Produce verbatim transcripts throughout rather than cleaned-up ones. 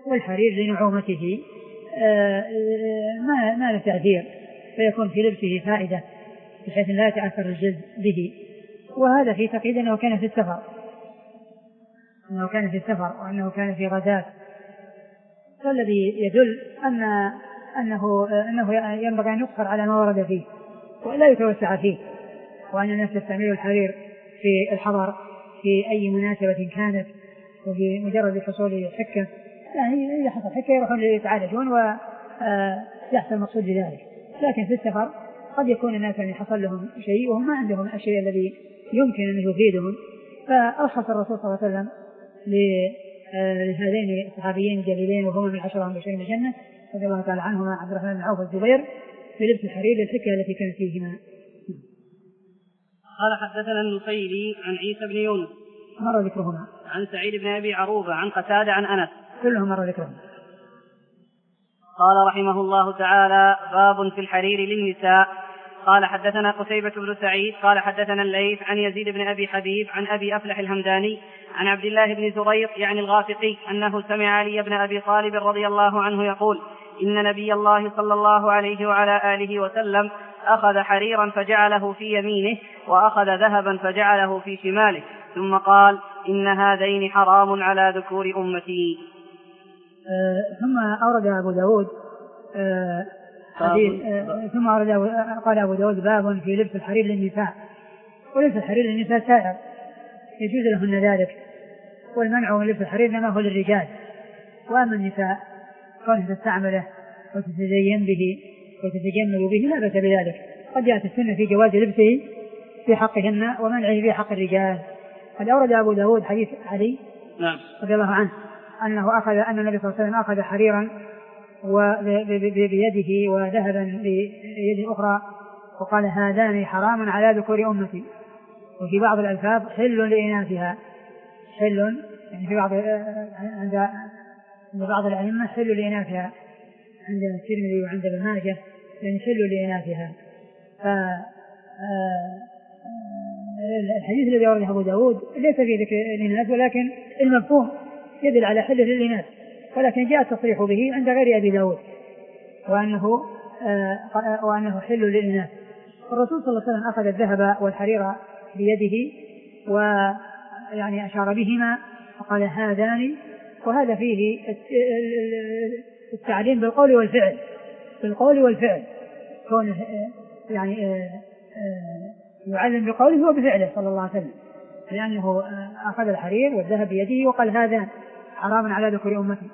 والحرير لنعومته ما ما له تأثير، فيكون في لبسه فائدة بحيث لا يتأثر الجلد به. وهذا في تقييد أنه كان في السفر أنه كان في السفر وأنه كان في غزاة، فالذي يدل أن أنه أنه ينبغي أن يقصر على ما ورد فيه ولا يتوسع فيه، وأن الناس يستعملوا الحرير في الحضر في أي مناسبة كانت، وفي مجرد حصول حكة، يعني إذا حصل حكة يروحون يتعالجون ويحصل مقصود بذلك. لكن في السفر قد يكون الناس يعني حصل لهم شيء وهم ما عندهم الشيء الذي يمكن أن يفيدهم، فأرخص الرسول صلى الله عليه وسلم لهذين الصحابيين الجليلين وهما من عشرة مبشرين بالجنة رضي الله تعالى عنهما عبد الرحمن بن عوف والزبير في لبس الحرير للحكة التي كانت فيهما. قال حدثنا النصيري عن عيسى بن يونس مر ذكرهما، عن سعيد بن أبي عروبة عن قتادة عن أنس كلهم مر ذكرهما. قال رحمه الله تعالى: باب في الحرير للنساء. قال حدثنا قتيبة بن سعيد قال حدثنا الليث عن يزيد بن أبي حبيب عن أبي أفلح الهمداني عن عبد الله بن زريق يعني الغافقي أنه سمع علي بن أبي طالب رضي الله عنه يقول: إن نبي الله صلى الله عليه وعلى آله وسلم أخذ حريرا فجعله في يمينه وأخذ ذهبا فجعله في شماله، ثم قال: إن هذين حرام على ذكور أمتي. آه ثم أورد أبو داود آه حديث آه ثم أورد قال أبو داود: باب في لبس الحرير للنساء. ولبس الحرير للنساء سائر يجوز لهن ذلك، والمنع من لبس الحرير إنما هو للرجال، وأما النساء كونها تستعمله وتتزين به وتتجمل به لا بأس بذلك. قد جاءت السنة في جواز لبسه في حقهن ومنعه في حق الرجال. قد أورد أبو داود حديث علي نعم رضي الله عنه أنه أخذ أن النبي صلى الله عليه وسلم أخذ حريرا بيده وذهبا بيد أخرى وقال: هذان حرام على ذكور أمتي. وفي بعض الألفاظ: حل لإناثها. حل يعني في بعض عند بعض الأئمة حل لإناثها، عند الترمذي وعند ابن ماجه يعني حل لإناثها. الحديث الذي ورده أبو داود ليس في ذكر الإناث، ولكن المفهوم يدل على حل للإناث، ولكن جاء التصريح به عند غير أبي داود وأنه, وأنه حل للإناث. الرسول صلى الله عليه وسلم أخذ الذهب والحرير بيده ويعني أشار بهما وقال: هذان. وهذا فيه التعليم بالقول والفعل بالقول والفعل كونه يعني يعلم بقوله وبفعله صلى الله عليه وسلم، لأنه أخذ الحرير والذهب بيده وقال: هذا حرام على ذكور أمتي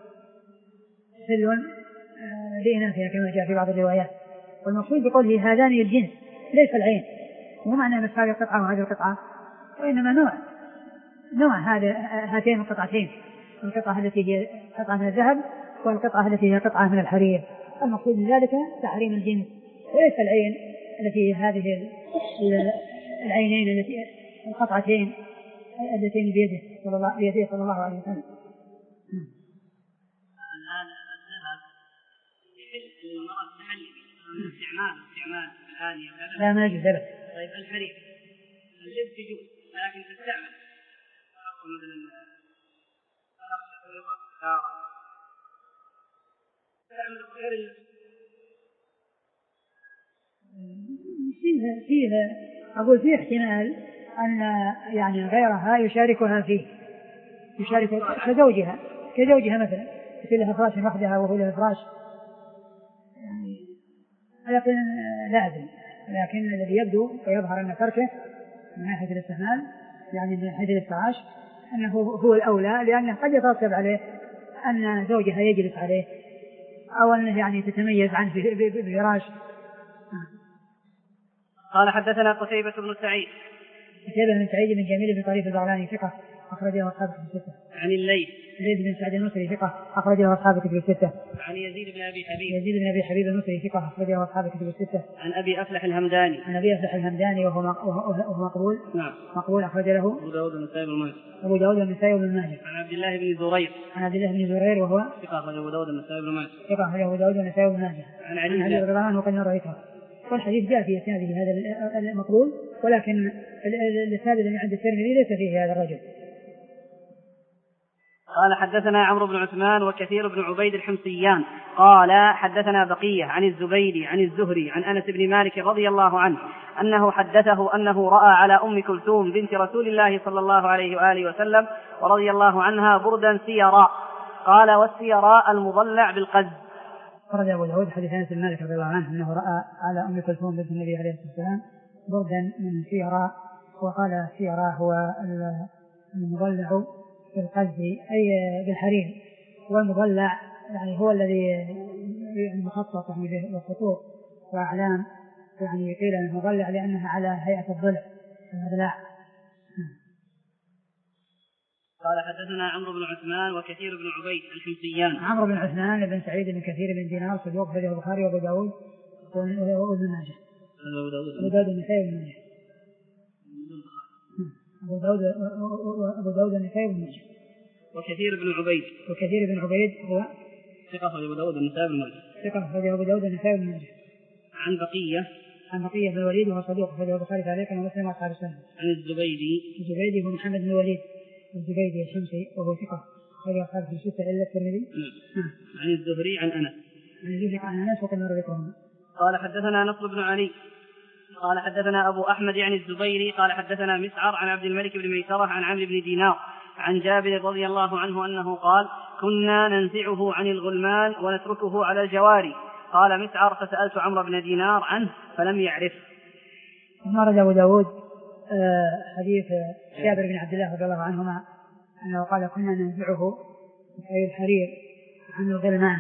حل لإناثها كما جاء في بعض الروايات. والمقصود بقوله هذان الجنس ليس العين، مو معنى بس هذه القطعة وهذه القطعة، وإنما نوع نوع هذا هاتين القطعتين، القطعة التي هي قطعة من الذهب والقطعة التي هي قطعة من الحرير. المقصود من ذلك تحريم الجنس وليس العين التي هذه العينين التي القطعتين اللتين بيده صلى الله بيده صلى الله عليه وسلم. الآن الذهب يحل للمرأة التحلي استعمال استعمال الآنية لا ما يجوز له. طيب الحرير اللبس يجوز لكن تستعمل مثلا فيها فيها أقول فيه احتمال أن يعني غيرها يشاركها فيه يشارك كزوجها كزوجها مثلا يصير لها فراش وحدها وهو لها فراش يعني، لكن لا أدري. لكن الذي يبدو ويظهر أن تركه من ناحية الاستعمال يعني من ناحية الفراش أنه هو الأولى، لأنه قد يترتب عليه أن زوجها يجلس عليه أو أنه يعني تتميز عنه بفراش. قال حدثنا قتيبة بن سعيد قتيبة بن سعيد بن جميل بن طريف البغلاني ثقة أخرجه أصحاب الكتب الستة. عن الليث الليث بن سعد المصري ثقة أخرجه أصحاب الكتب الستة. عن يزيد بن أبي حبيب يزيد بن أبي حبيب المصري ثقة أخرجه أصحاب الكتب الستة. عن أبي أفلح الهمداني عن أبي أفلح الهمداني وهو وهو مقبول نعم مقبول أخرج له أبو داود والنسائي بن ماجه أبو داود والنسائي بن ماجه. عن عبد الله بن زريق عن عبد الله بن زرير وهو ثقة أخرجه أبو داود والنسائي بن ماجه ثقة أخرجه أبو داود والنسائي بن ماجه. عن علي رضي الله عنه وقد رأيته. والحديث جاء في إسناده هذا المقبول، ولكن الإسناد الذي عند الترمذي ليس فيه هذا الرجل. قال حدثنا عمرو بن عثمان وكثير بن عبيد الحمصيان قال حدثنا بقية عن الزبيدي عن الزهري عن أنس بن مالك رضي الله عنه أنه حدثه أنه رأى على أم كلثوم بنت رسول الله صلى الله عليه وآله وسلم ورضي الله عنها بردا سيراء. قال والسيراء المضلع بالقز. خرج أبو داود حديث أنس بن مالك رضي الله عنه أنه رأى على أم كلثوم بنت النبي عليه الصلاة والسلام بردا من سيراء، وقال سيراء هو المضلع بالقز أي بالحرير، والمضلع يعني هو الذي مخطط يعني بخطوط وأعلام، يعني قيل المضلع لأنها على هيئة الضلع المضلع. قال حدثنا عمرو بن عثمان وكثير بن عبيد الحمصيان. عمرو بن عثمان بن سعيد بن كثير بن دينار صدوق أخرجه البخاري وأبو داود وابن ماجه. أبو داود النسائي وابن ماجه. أبو داود أبو داود النسائي وابن ماجه. وكثير بن عبيد. وكثير بن عبيد هو ثقة أخرجه أبو داود النسائي وابن ماجه. ثقة أخرجه أبو داود النسائي وابن ماجه. عن بقية. عن بقية بن الوليد وهو صدوق أخرجه البخاري تعليقا ومسلم وأصحاب السنة. عن الزبيدي. الزبيدي هو محمد بن الوليد الزبيدي الشمسي وهو ثقة أخرجه أصحاب الستة إلا الترمذي. نعم. عن الزهري عن أنس. عن الزهري عن أنس وقد مر ذكرهم. قال حدثنا نصر بن علي قال حدثنا أبو أحمد يعني الزبيري قال حدثنا مسعر عن عبد الملك بن ميسرة عن عمرو بن دينار عن جابر رضي الله عنه أنه قال كنا ننزعه عن الغلمان ونتركه على الجواري. قال مسعر فسألت عمرو بن دينار عنه فلم يعرف. مر أبو داود حديث جابر بن عبد الله رضي الله عنهما أنه قال كنا ننزعه أي الحرير عن الغلمان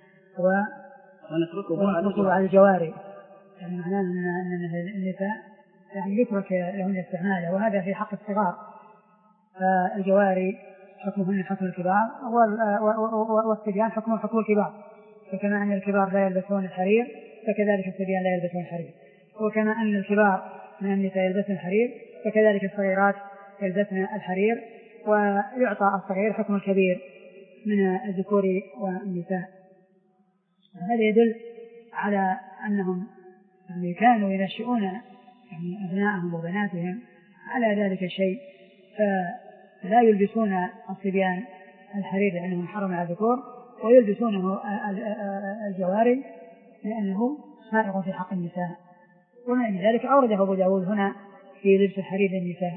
ونتركه على الجواري، يعني معناه أن النساء يعني يترك لهن استعماله، وهذا في حق الصغار، فالجواري حكمهن حكم الكبار والصبيان حكم حكم الكبار، فكما أن الكبار لا يلبسون الحرير فكذلك الصبيان لا يلبسون الحرير، وكما أن الكبار من النساء يلبسن الحرير فكذلك الصغيرات يلبسن الحرير، ويعطى الصغير حكم الكبير من الذكور والنساء. هذا يدل على أنهم يعني كانوا ينشئون يعني أبنائهم وبناتهم على ذلك الشيء، فلا يلبسون الصبيان الحرير لأنه محرم على الذكور، ويلبسونه الجواري لأنه سائغ في حق النساء. ومن ذلك أورده أبو داود هنا في لبس الحرير للنساء،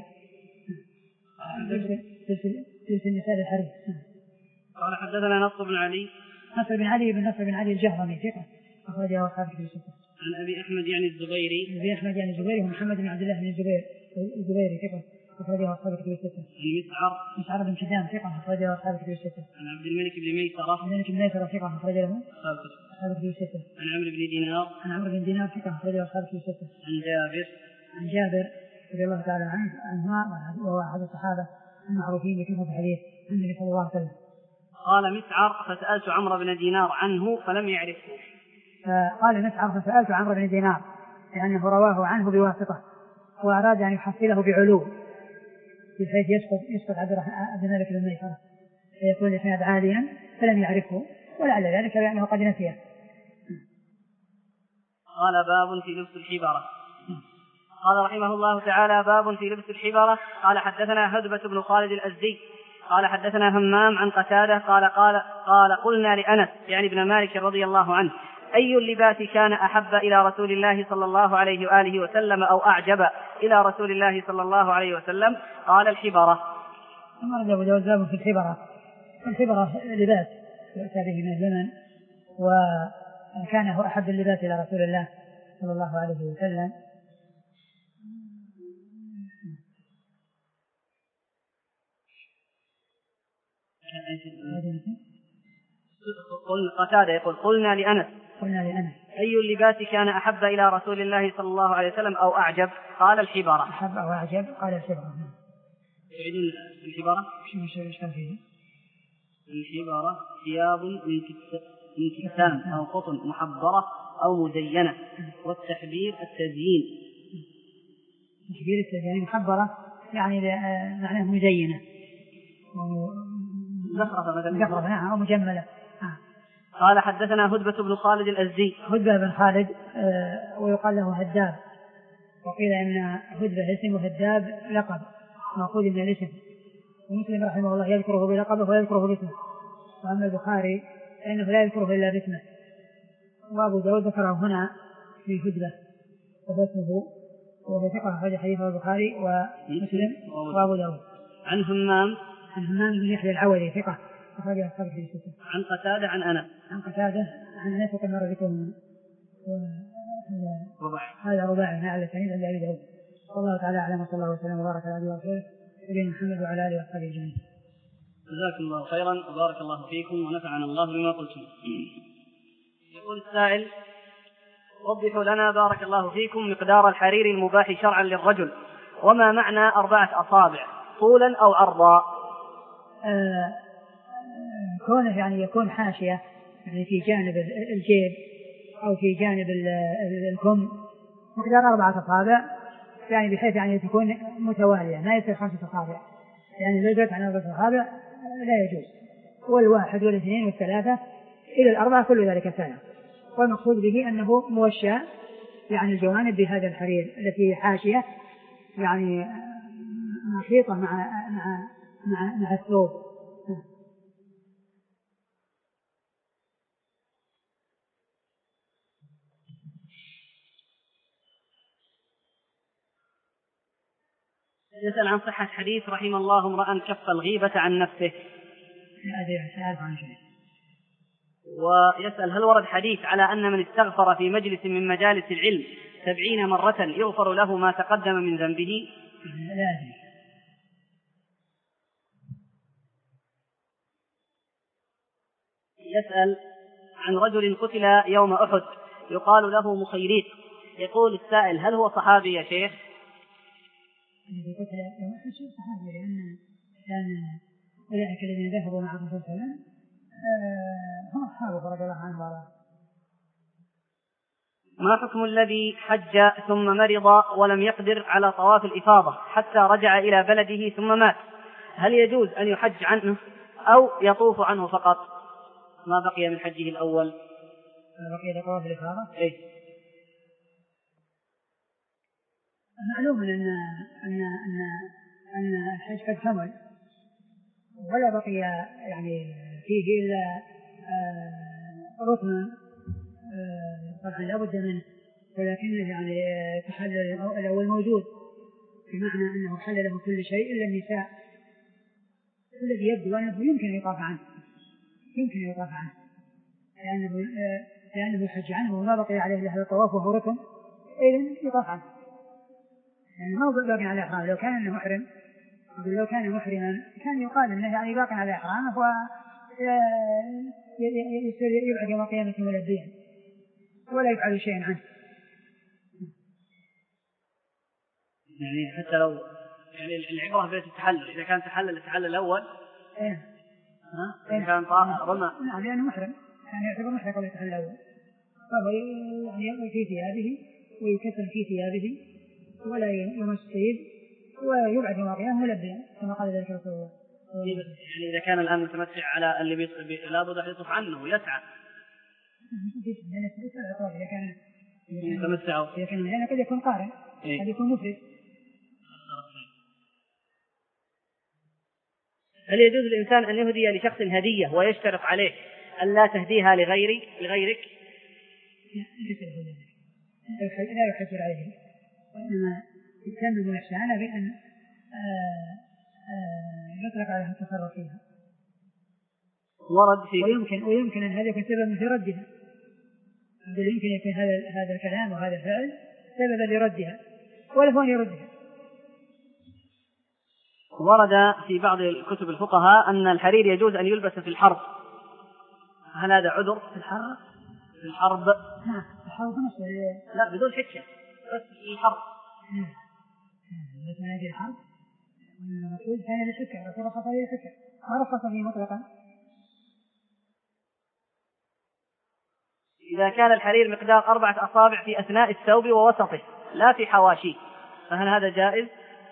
لبس النساء للحرير. قال حدثنا نصر بن علي نصر بن علي بن نصر بن علي الجهرمي ثقة أخرجه أصحاب الكتب الستة. عن أبي أحمد يعني الزبيري أبي أحمد يعني الزبيري ومحمد بن عبد الله بن الزبير الزبيري ثقة أخرجه أصحاب الكتب الستة. عن مسعر مسعر بن كدام ثقة أخرجه أصحاب الكتب الستة. عن عبد الملك بن ميسرة عبد الملك بن ميسرة ثقة أخرجه أصحاب الكتب الستة. عن عمرو بن دينار عن عمرو بن دينار ثقة أخرجه أصحاب الكتب الستة. عن جابر عن جابر رضي الله تعالى عنه عنهما وهو أحد الصحابة المعروفين بكثرة الحديث عن النبي صلى الله عليه وسلم. قال مسعر فسألت عمرو بن دينار عنه فلم يعرفه. فقال مسعر فسألت عمرو بن دينار لأنه رواه عنه بواسطة وأراد أن يحصله بعلو بحيث يسقط يسقط عبد الملك بن ميسرة فيكون الإسناد عاليا فلم يعرفه، ولعل ذلك لأنه قد نسيه. قال باب في لبس الحبرة. قال رحمه الله تعالى باب في لبس الحبرة. قال حدثنا هدبة بن خالد الأزدي قال حدثنا همام عن قتادة قال قال قال قلنا لأنس يعني ابن مالك رضي الله عنه أي اللباس كان أحب إلى رسول الله صلى الله عليه وآله وسلم أو أعجب إلى رسول الله صلى الله عليه وسلم؟ قال الحبرة. أمر أبو داود باب في الحبرة. الحبرة لباس يؤتى به من الزمن، وكان هو أحب اللباس إلى رسول الله صلى الله عليه وسلم. قتادة يقول قلنا لأنس قلنا لأنس أي اللباس كان أحب إلى رسول الله صلى الله عليه وسلم أو أعجب؟ قال الحبرة. أحب أو أعجب قال الحبرة. تعيدون الحبرة؟ شو كان فيه؟ الحبرة ثياب من كتان أو قطن محبرة أو مزينة، والتحبير التزيين. تحبير التزيين محبرة يعني معناه مزينة زخرفة مثلا زخرفة نعم أو مجملة. قال حدثنا هدبة بن خالد الأزدي. هدبة بن خالد آه ويقال له هداب، وقيل إن هدبة اسم وهداب لقب مأخوذ من الاسم، ومسلم رحمه الله يذكره بلقبه ويذكره باسمه، وأما البخاري فإنه لا يذكره إلا باسمه. وأبو داود ذكره هنا في هدبة وهو اسمه، وهو ثقة أخرج حديثه البخاري ومسلم وأبو داود. عن همام عن همام بن يحيى العودي ثقة أخرج أصحاب الحديث. عن قتادة عن أنس عن قتادة عن أنس وقد مر ذكرهم. هذا رباعي على سنيد عند أبي داود. والله تعالى أعلم، وصلى الله وسلم وبارك على عبده ورسوله نبينا محمد وعلى آله وصحبه أجمعين. جزاكم الله خيرا وبارك الله فيكم ونفعنا الله بما قلتم. يقول السائل: وضحوا لنا بارك الله فيكم مقدار الحرير المباح شرعا للرجل، وما معنى أربعة أصابع طولا أو عرضا؟ آه كونه يعني يكون حاشية يعني في جانب الجيب أو في جانب الكم مقدار أربعة أصابع، يعني بحيث يعني تكون متوالية ما يصير خمسة أصابع، يعني لو جاءت عن أربعة أصابع لا يجوز، والواحد والاثنين والثلاثة إلى الأربعة كل ذلك سنة. والمقصود به أنه موشى يعني الجوانب بهذا الحرير التي حاشية يعني محيطة مع مع مع, مع الثوب. يسأل عن صحة حديث رحم الله امرأ كف الغيبة عن نفسه. ويسأل: هل ورد حديث على أن من استغفر في مجلس من مجالس العلم سبعين مرة يغفر له ما تقدم من ذنبه؟ لا أدري. يسأل عن رجل قتل يوم أحد يقال له مخيريق، يقول السائل: هل هو صحابي يا شيخ؟ الذي قتل يوم أحد صحابي، لأن كان أولئك الذين ذهبوا مع الرسول صلى الله عليه وسلم هم أصحابه رضي الله عنه وارضاه. ما حكم الذي حج ثم مرض ولم يقدر على طواف الإفاضة حتى رجع إلى بلده ثم مات؟ هل يجوز أن يحج عنه أو يطوف عنه فقط ما بقي من حجه الأول؟ ما بقي لطواف الإفاضة؟ إيه؟ معلوم أن أن أن أن الحج قد كمل ولا بقي يعني فيه إلا ركن طبعا لا بد منه، ولكنه يعني تحلل الأول موجود، بمعنى أنه حل له كل شيء إلا النساء، الذي يبدو أنه يمكن أن يطاف عنه يمكن أن يطاف عنه لأنه لأنه حج عنه وما بقي عليه إلا هذا الطواف وهو ركن، إذن يطاف عنه يعني ما هو باقي على إحرام. لو كان أنه محرم لو كان محرما كان يقال أنه يعني باقي على إحرامه ويبعد يوم القيامة ملبيا ولا يفعل شيئا عنه. يعني حتى لو يعني العبرة في التحلل، إذا كان تحلل التحلل الأول إيه ها إذا كان طاهر رمى نعم لأنه محرم يعني يعتبر محرم قبل التحلل الأول، فهو يعني يأوي في ثيابه ويكفن في ثيابه ولا يمس طيب ويبعد يوم القيامة ملبيا كما قال ذلك رسول الله. يعني إذا كان الآن متمتع على اللي بي... بي... لا بد أن يطوف عنه يسعى إذا كان متمتع إذا كان هنا قد يكون قارن قد يكون مفرد. هل يجوز للإنسان أن يهدي لشخص هدية ويشترط عليه أن لا تهديها لغيري لغيرك؟ لا يحجر عليه، وإنما يتم الإحسان بأن يطلق عليها التصرف فيها. ورد في ويمكن ويمكن أن هذا يكون سببا في ردها، بل يمكن يكون هذا هذا الكلام وهذا الفعل سببا لردها ولا هو يردها. ورد في بعض كتب الفقهاء أن الحرير يجوز أن يلبس في الحرب، هل هذا عذر؟ في الحرب في الحرب نعم الحرب نفسه لا بدون حكة بس في الحرب نعم بس من أجل الحرب المقصود كان للحكة رسول رخص فيه الحكة ما رخص فيه مطلقا. إذا كان الحرير مقدار أربعة أصابع في أثناء الثوب ووسطه لا في حواشيه فهل هذا جائز؟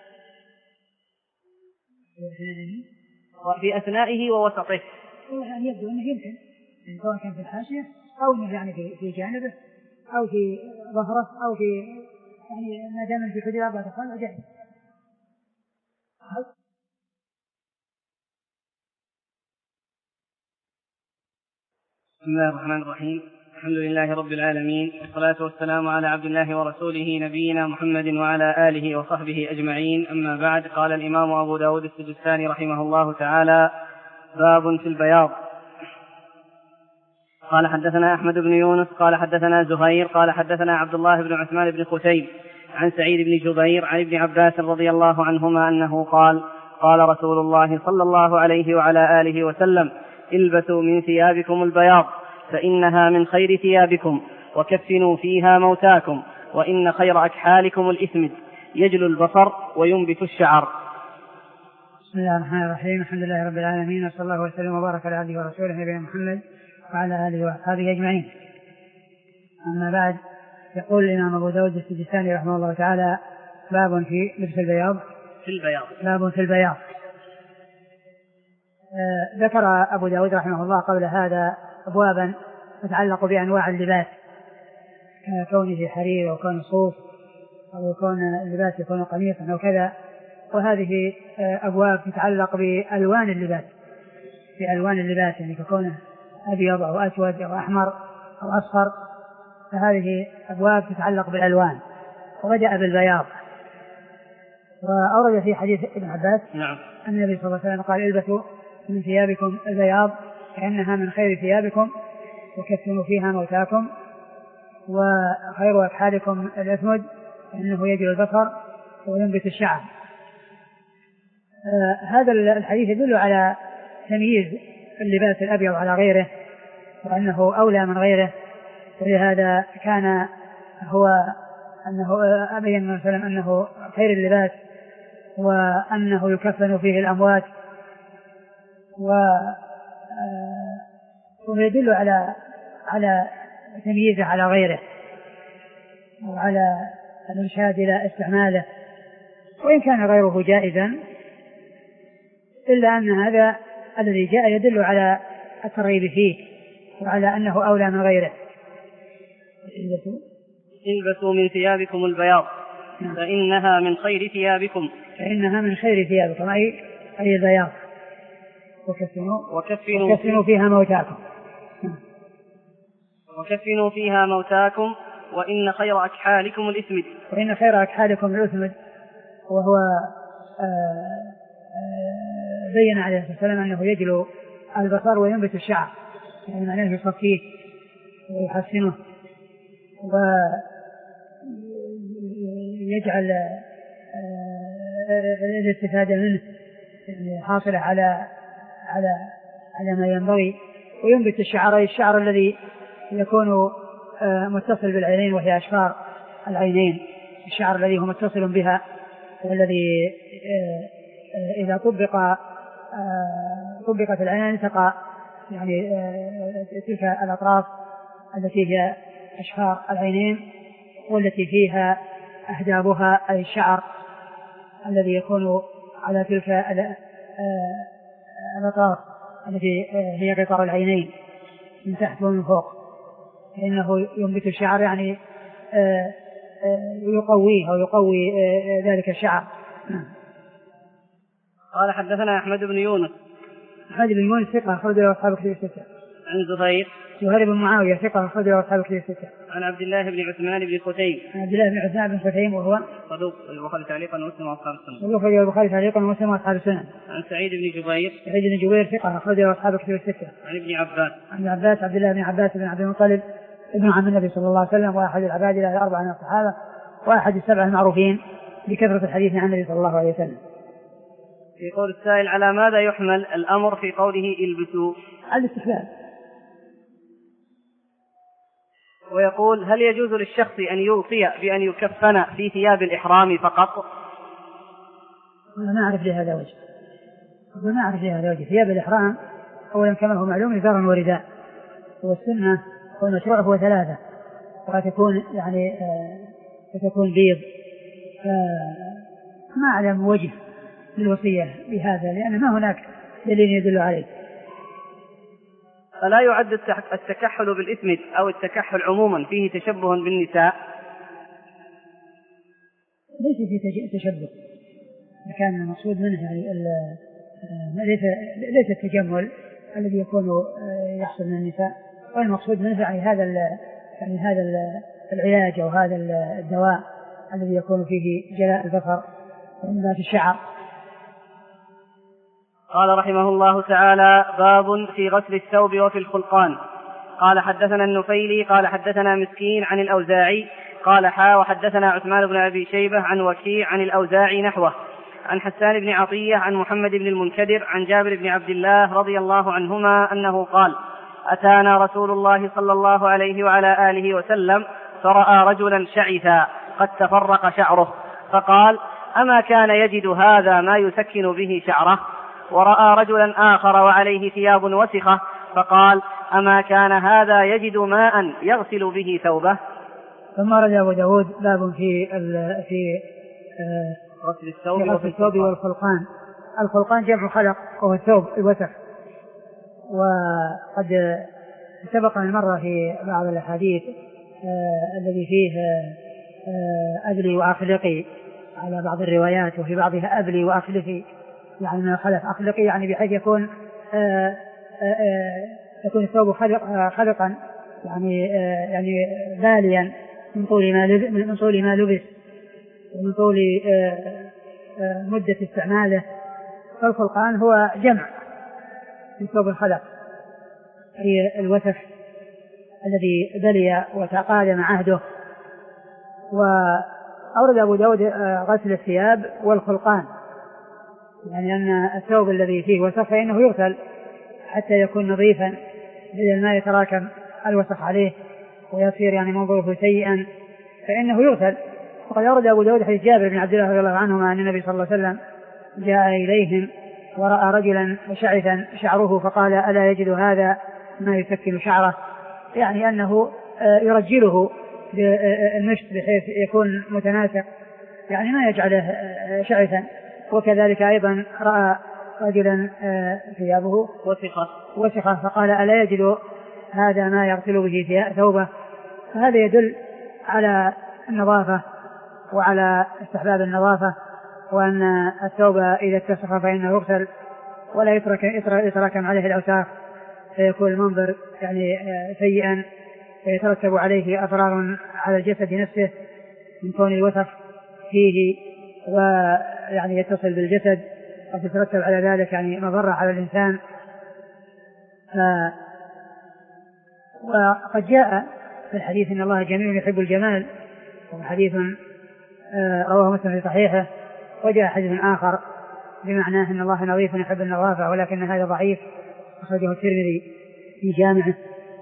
وفي أثنائه ووسطه يعني يبدو أنه يمكن يعني سواء كان في الحاشية أو أنه يعني في في جانبه أو في ظهره أو في يعني ما دام في حدود أربعة أصابع جائز. بسم الله الرحمن الرحيم. الحمد لله رب العالمين، والصلاة والسلام على عبد الله ورسوله نبينا محمد وعلى آله وصحبه أجمعين، أما بعد. قال الإمام أبو داود السجستاني رحمه الله تعالى: باب في البياض. قال حدثنا أحمد بن يونس قال حدثنا زهير قال حدثنا عبد الله بن عثمان بن ختيم عن سعيد بن جبير عن ابن عباس رضي الله عنهما أنه قال: قال رسول الله صلى الله عليه وعلى آله وسلم: البسوا من ثيابكم البياض فإنها من خير ثيابكم، وكفنوا فيها موتاكم، وإن خير أكحالكم الإثمد يجل البصر وينبت الشعر. بسم الله الرحمن الرحيم. الحمد لله رب العالمين، وصلى الله وسلم وبارك على عبده ورسوله نبينا محمد وعلى آله وأصحابه أجمعين. أما بعد، يقول الإمام أبو داود السجستاني رحمه الله تعالى: باب في لبس البياض. في البياض باب في البياض. آه ذكر أبو داود رحمه الله قبل هذا أبوابا تتعلق بأنواع اللباس، كونه حرير أو كون صوف أو كون اللباس يكون قميصا أو كذا، وهذه آه أبواب تتعلق بألوان اللباس، بألوان اللباس يعني كونه أبيض أو أسود أو أحمر أو أصفر، فهذه أبواب تتعلق بالألوان. وبدأ بالبياض، وأورد في حديث ابن عباس نعم أن النبي صلى الله عليه وسلم قال: البسوا من ثيابكم البياض فإنها من خير ثيابكم، وكفنوا فيها موتاكم، وخير أكحالكم الأسود فإنه يجل البصر وينبت الشعر. آه هذا الحديث يدل على تمييز اللباس الأبيض على غيره، وأنه أولى من غيره، ولهذا كان هو أنه أبين النبي صلى الله عليه وسلم أنه خير اللباس، وأنه يكفن فيه الأموات، ويدل على على تمييزه على غيره وعلى الإرشاد إلى استعماله، وإن كان غيره جائزا إلا أن هذا الذي جاء يدل على الترغيب فيه وعلى أنه أولى من غيره. البسوا من ثيابكم البياض فإنها من خير ثيابكم فإنها من خير ثيابكم أي أي البياض، وكفنوا, وكفنوا, وكفنوا فيها موتاكم وكفنوا فيها موتاكم وإن خير أكحالكم الإثمد وإن خير أكحالكم الإثمد. وهو آآ آآ بين عليه الصلاة والسلام أنه يجلو البصر وينبت الشعر، يعني معناه يصفيه ويحسنه ويجعل الاستفادة منه حاصلة على على على ما ينبغي، وينبت الشعر أي الشعر الذي يكون متصل بالعينين وهي أشفار العينين، الشعر الذي هو متصل بها، والذي إذا طبق طبقت العينين التقى يعني تلك الأطراف التي هي أشفار العينين، والتي فيها أهدابها أي الشعر الذي يكون على تلك الأطراف التي هي قطر العينين من تحت ومن فوق، فإنه ينبت الشعر يعني يقويه أو يقوي ذلك الشعر. قال حدثنا أحمد بن يونس. أحمد بن يونس ثقة أخرج له أصحاب كتب الستة. عن زهير زهير بن معاوية ثقة أخرج له أصحاب كتب الستة. عن عبد الله بن عثمان بن ختيم. عن عبد الله بن عثمان بن ختيم وهو صدوق البخاري تعليقا ومسلم وأصحاب السنن. صدوق البخاري تعليقا ومسلم وأصحاب السنن. عن سعيد بن جبير. سعيد بن جبير ثقة أخرج له أصحاب كتب الستة. عن ابن عباس. عن عباس عبد الله بن عباس بن عبد المطلب ابن عم النبي صلى الله عليه وسلم، وأحد العباد له الأربعة من الصحابة، وأحد السبعة المعروفين بكثرة الحديث عن النبي صلى الله عليه وسلم. في قول السائل: على ماذا يحمل الأمر في قوله البسوا؟ على الاستحباب. ويقول: هل يجوز للشخص أن يوصي بأن يكفن في ثياب الإحرام فقط؟ أنا ما أعرف لهذا وجه، ما أعرف لهذا وجه. ثياب الإحرام أولا كما هو معلوم إزار ورداء، والسنة والمشروع هو ثلاثة، وتكون يعني وتكون بيض، فما أعلم وجه للوصية بهذا، لأن ما هناك دليل يدل عليه. فلا يعد التكحل بالإثم أو التكحل عموما فيه تشبه بالنساء؟ ليس فيه تشبه، كان المقصود منه يعني ليس ليس التجمل الذي يكون يحصل من النساء، والمقصود منه يعني هذا يعني هذا العلاج أو هذا الدواء الذي يكون فيه جلاء البصر وإنبات الشعر. قال رحمه الله تعالى: باب في غسل الثوب وفي الخلقان. قال حدثنا النفيلي قال حدثنا مسكين عن الأوزاعي قال حا وحدثنا عثمان بن أبي شيبة عن وكيع عن الأوزاعي نحوه عن حسان بن عطية عن محمد بن المنكدر عن جابر بن عبد الله رضي الله عنهما أنه قال: أتانا رسول الله صلى الله عليه وعلى آله وسلم فرأى رجلا شعثا قد تفرق شعره فقال: أما كان يجد هذا ما يسكن به شعره؟ ورأى رجلا آخر وعليه ثياب وسخة فقال: أما كان هذا يجد ماء يغسل به ثوبه؟ ثم رجع أبو داود باب في في غسل الثوب, الثوب والخلقان. الخلقان جمع خلق وهو الثوب الوسخ. وقد سبق من مرة في بعض الأحاديث آه الذي فيه آه أبلي وأخلقي على بعض الروايات، وفي بعضها أبلي وأخلقي يعني من الخلق أخلقي يعني بحيث يكون آه آه آه يكون الثوب خلق خلقا يعني آه يعني باليا من طول ما من طول ما لبس ومن طول آه آه مدة استعماله. فالخلقان هو جمع في ثوب الخلق هي الوسخ الذي بلي وتقادم عهده. وأورد أبو داود غسل الثياب والخلقان، يعني أن الثوب الذي فيه وسخ فإنه يغسل حتى يكون نظيفا بدل ما يتراكم الوسخ عليه ويصير يعني منظره سيئا فإنه يغسل. وقد أورد أبو داود حديث جابر بن عبد الله رضي الله عنهما أن النبي صلى الله عليه وسلم جاء إليهم ورأى رجلا شعثا شعره فقال: ألا يجد هذا ما يسكن شعره؟ يعني أنه يرجله بالمشط بحيث يكون متناسق، يعني ما يجعله شعثا. وكذلك أيضا رأى رجلا ثيابه وسخة وسخة فقال: ألا يجد هذا ما يغسل به ثوبه؟ فهذا يدل على النظافة وعلى استحباب النظافة، وأن الثوب إذا اتسخ فإنه يغسل ولا يترك يتراكم عليه الأوساخ فيكون المنظر يعني سيئا فيترتب عليه أضرار على الجسد نفسه من كون الوسخ فيه ويعني يتصل بالجسد وتترتب على ذلك يعني مضرة على الإنسان. ف... وقد جاء في الحديث إن الله جميل يحب الجمال، وحديث رواه مسلم في صحيحه. وجاء حديث آخر بمعناه أن الله نظيف يحب النظافة، ولكن هذا ضعيف أخرجه الترمذي في جامعه.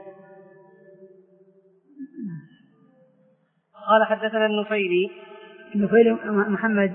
قال حدثنا النفيلي النفيلي محمد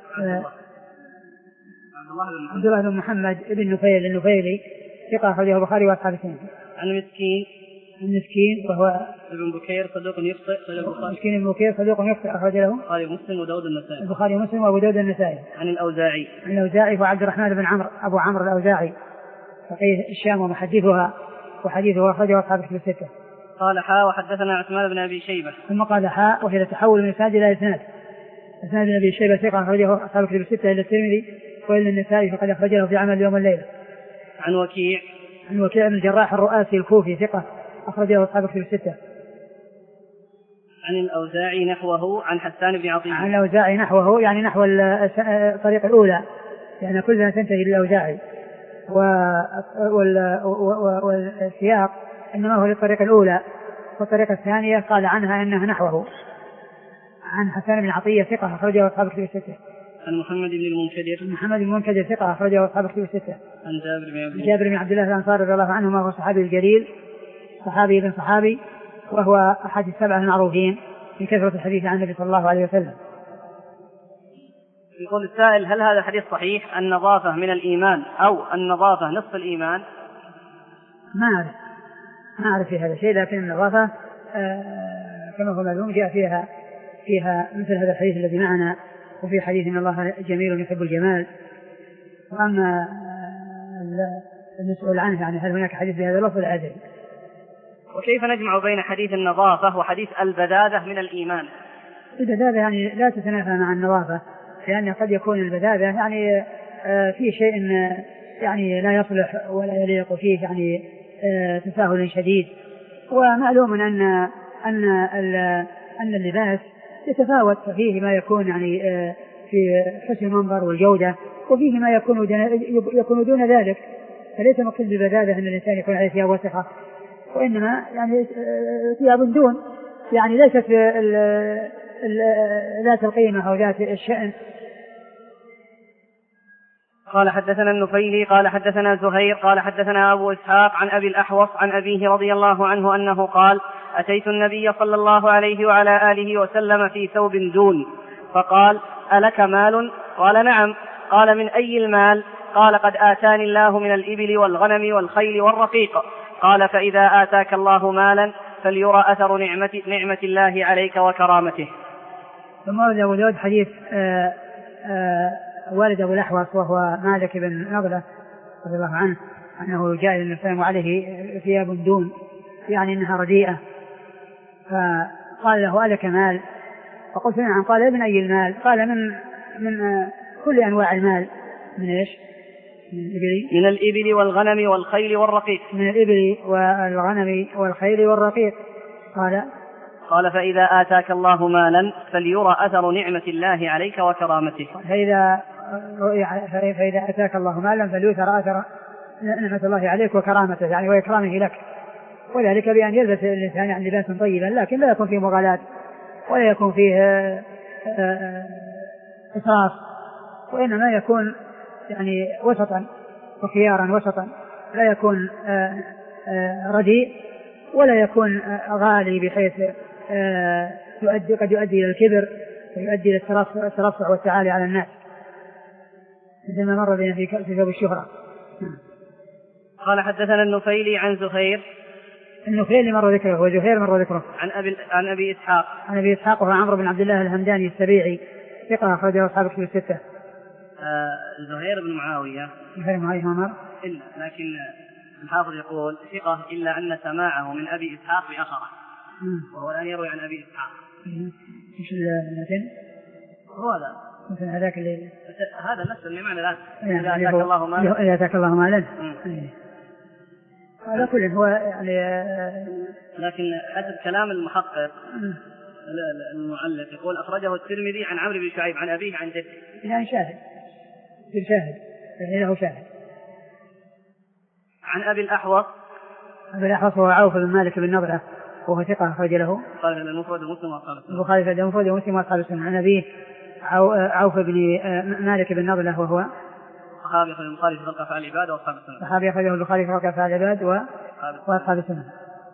عبد الله بن محمد ابن نفيل النفيلي ثقة أخرجه البخاري وأصحاب السنن. عن مسكين المسكين وهو ابن بكير صدوق يخطئ صدوق مسكين ابن بكير صدوق يخطئ أخرج له البخاري ومسلم وداود النسائي البخاري ومسلم وأبو داود النسائي. عن الأوزاعي عن الأوزاعي وعبد الرحمن بن عمرو أبو عمرو الأوزاعي فقيه الشام ومحدثها وحديثه أخرجه أصحاب الكتب الستة. قال حا وحدثنا عثمان بن أبي شيبة. ثم قال حا وهي تحول من إسناد إلى إسناد. إسناد بن أبي شيبة ثقة أخرجه أصحاب الكتب الستة إلى الترمذي وإلى النسائي فقد أخرجه في عمل يوم الليلة. عن وكيع عن وكيع بن الجراح الرؤاسي الكوفي ثقة أخرجه أصحاب الكتب الستة. عن الأوزاعي نحوه عن حسان بن عطية. عن الأوزاعي نحوه يعني نحو الطريق الأولى يعني كلها تنتهي للأوزاعي، والسياق إنما هو للطريق الأولى، والطريقة الثانية قال عنها إنها نحوه. عن حسان بن عطية ثقة أخرجه أصحاب الكتب الستة. عن محمد بن المنكدر محمد بن المنكدر ثقة أخرجه أصحاب الكتب الستة. عن جابر بن عبد جابر بن عبد الله الأنصاري رضي الله عنه وهو صحابي الجليل صحابي بن صحابي، وهو أحد السبعة المعروفين في كثرة الحديث عن النبي صلى الله عليه وسلم. يقول السائل: هل هذا الحديث صحيح النظافة من الإيمان أو النظافة نصف الإيمان؟ ما أعرف ما أعرف في هذا شيء، لكن النظافة آه كما هو معلوم جاء فيها فيها مثل هذا الحديث الذي معنا، وفي حديث إن الله جميل يحب الجمال. وأما المسؤول عنه يعني هل هناك حديث بهذا اللفظ لا أدري. وكيف نجمع بين حديث النظافة وحديث البذاذة من الإيمان؟ البذاذة يعني لا تتنافى مع النظافة، لأن قد يكون البذاذة يعني آه في شيء يعني لا يصلح ولا يليق فيه يعني آه تساهل شديد، ومعلوم أن أن أن اللباس يتفاوت، فيه ما يكون يعني في حسن المنظر والجودة، وفيه ما يكون يكون دون ذلك، فليس مقصود بالبذاذة أن الإنسان يكون عليه ثياب وسخة، وإنما يعني ثياب دون، يعني ليست ذات القيمة أو ذات الشأن. قال حدثنا النفيلي قال حدثنا زهير قال حدثنا أبو إسحاق عن أبي الأحوص عن أبيه رضي الله عنه أنه قال: أتيت النبي صلى الله عليه وعلى آله وسلم في ثوب دون، فقال: ألك مال؟ قال: نعم. قال: من أي المال؟ قال: قد آتاني الله من الإبل والغنم والخيل والرقيق. قال: فإذا آتاك الله مالا فليرى أثر نعمة, نعمة الله عليك وكرامته. ثم ورد أبو داود حديث آآ آآ والد أبو الأحوص وهو مالك بن نضلة رضي الله عنه أنه جاء الإنسان وعليه ثياب دون، يعني أنها رديئة، فقال له: ألك مال؟ فقلت: نعم. قال: من أي المال؟ قال: من من كل أنواع المال. من إيش؟ من الإبل من الإبل والغنم والخيل والرقيق. من الإبل والغنم والخيل والرقيق. قال قال: فإذا آتاك الله مالا فليرى أثر نعمة الله عليك وكرامته. فإذا فإذا أتاك الله مالا فليرى أثر نعمة الله عليك وكرامته، يعني وإكرامه لك، وذلك بأن يلبس الإنسان يعني لباسا طيبا، لكن لا يكون فيه مغالاة ولا يكون فيه إسراف، وإنما يكون يعني وسطا وخيارا وسطا، لا يكون رديء ولا يكون غالي بحيث يؤدي قد يؤدي إلى الكبر ويؤدي إلى الترفع والتعالي على الناس، مثل ما مر بنا في ثوب الشهرة. قال حدثنا النفيلي عن زهير. النفيلي مر ذكره وزهير مر ذكره. عن أبي عن أبي إسحاق عن أبي إسحاق وهو عمرو بن عبد الله الهمداني السبيعي ثقة أخرجه أصحاب الكتب الستة. آه زهير بن معاوية. زهير بن معاوية مر. إلا لكن الحافظ يقول ثقة إلا أن سماعه من أبي إسحاق بأخره، وهو الآن يروي عن أبي إسحاق. إيش المتن؟ هو هذا مثل هذاك اللي هذا نفس اللي معنى الآن. إذا أتاك الله مالا إذا أتاك الله مالا على كل هو يعني، لكن حسب كلام المحقق المعلق يقول: أخرجه الترمذي عن عمرو بن شعيب عن أبيه عن جده. يعني شاهد بالشاهد يعني له شاهد. عن أبي الأحوص. أبي الأحوص هو عوف بن مالك بن نضرة وهو ثقة أخرج له البخاري في المفرد ومسلم وأصحاب السنن. البخاري في المفرد ومسلم وأصحاب السنن. عن أبيه عوف بن مالك بن نضرة وهو صحابي أخرجه البخاري في خلق أفعال العباد وأصحاب السنن. صحابي أخرجه البخاري في خلق أفعال العباد وأصحاب السنن.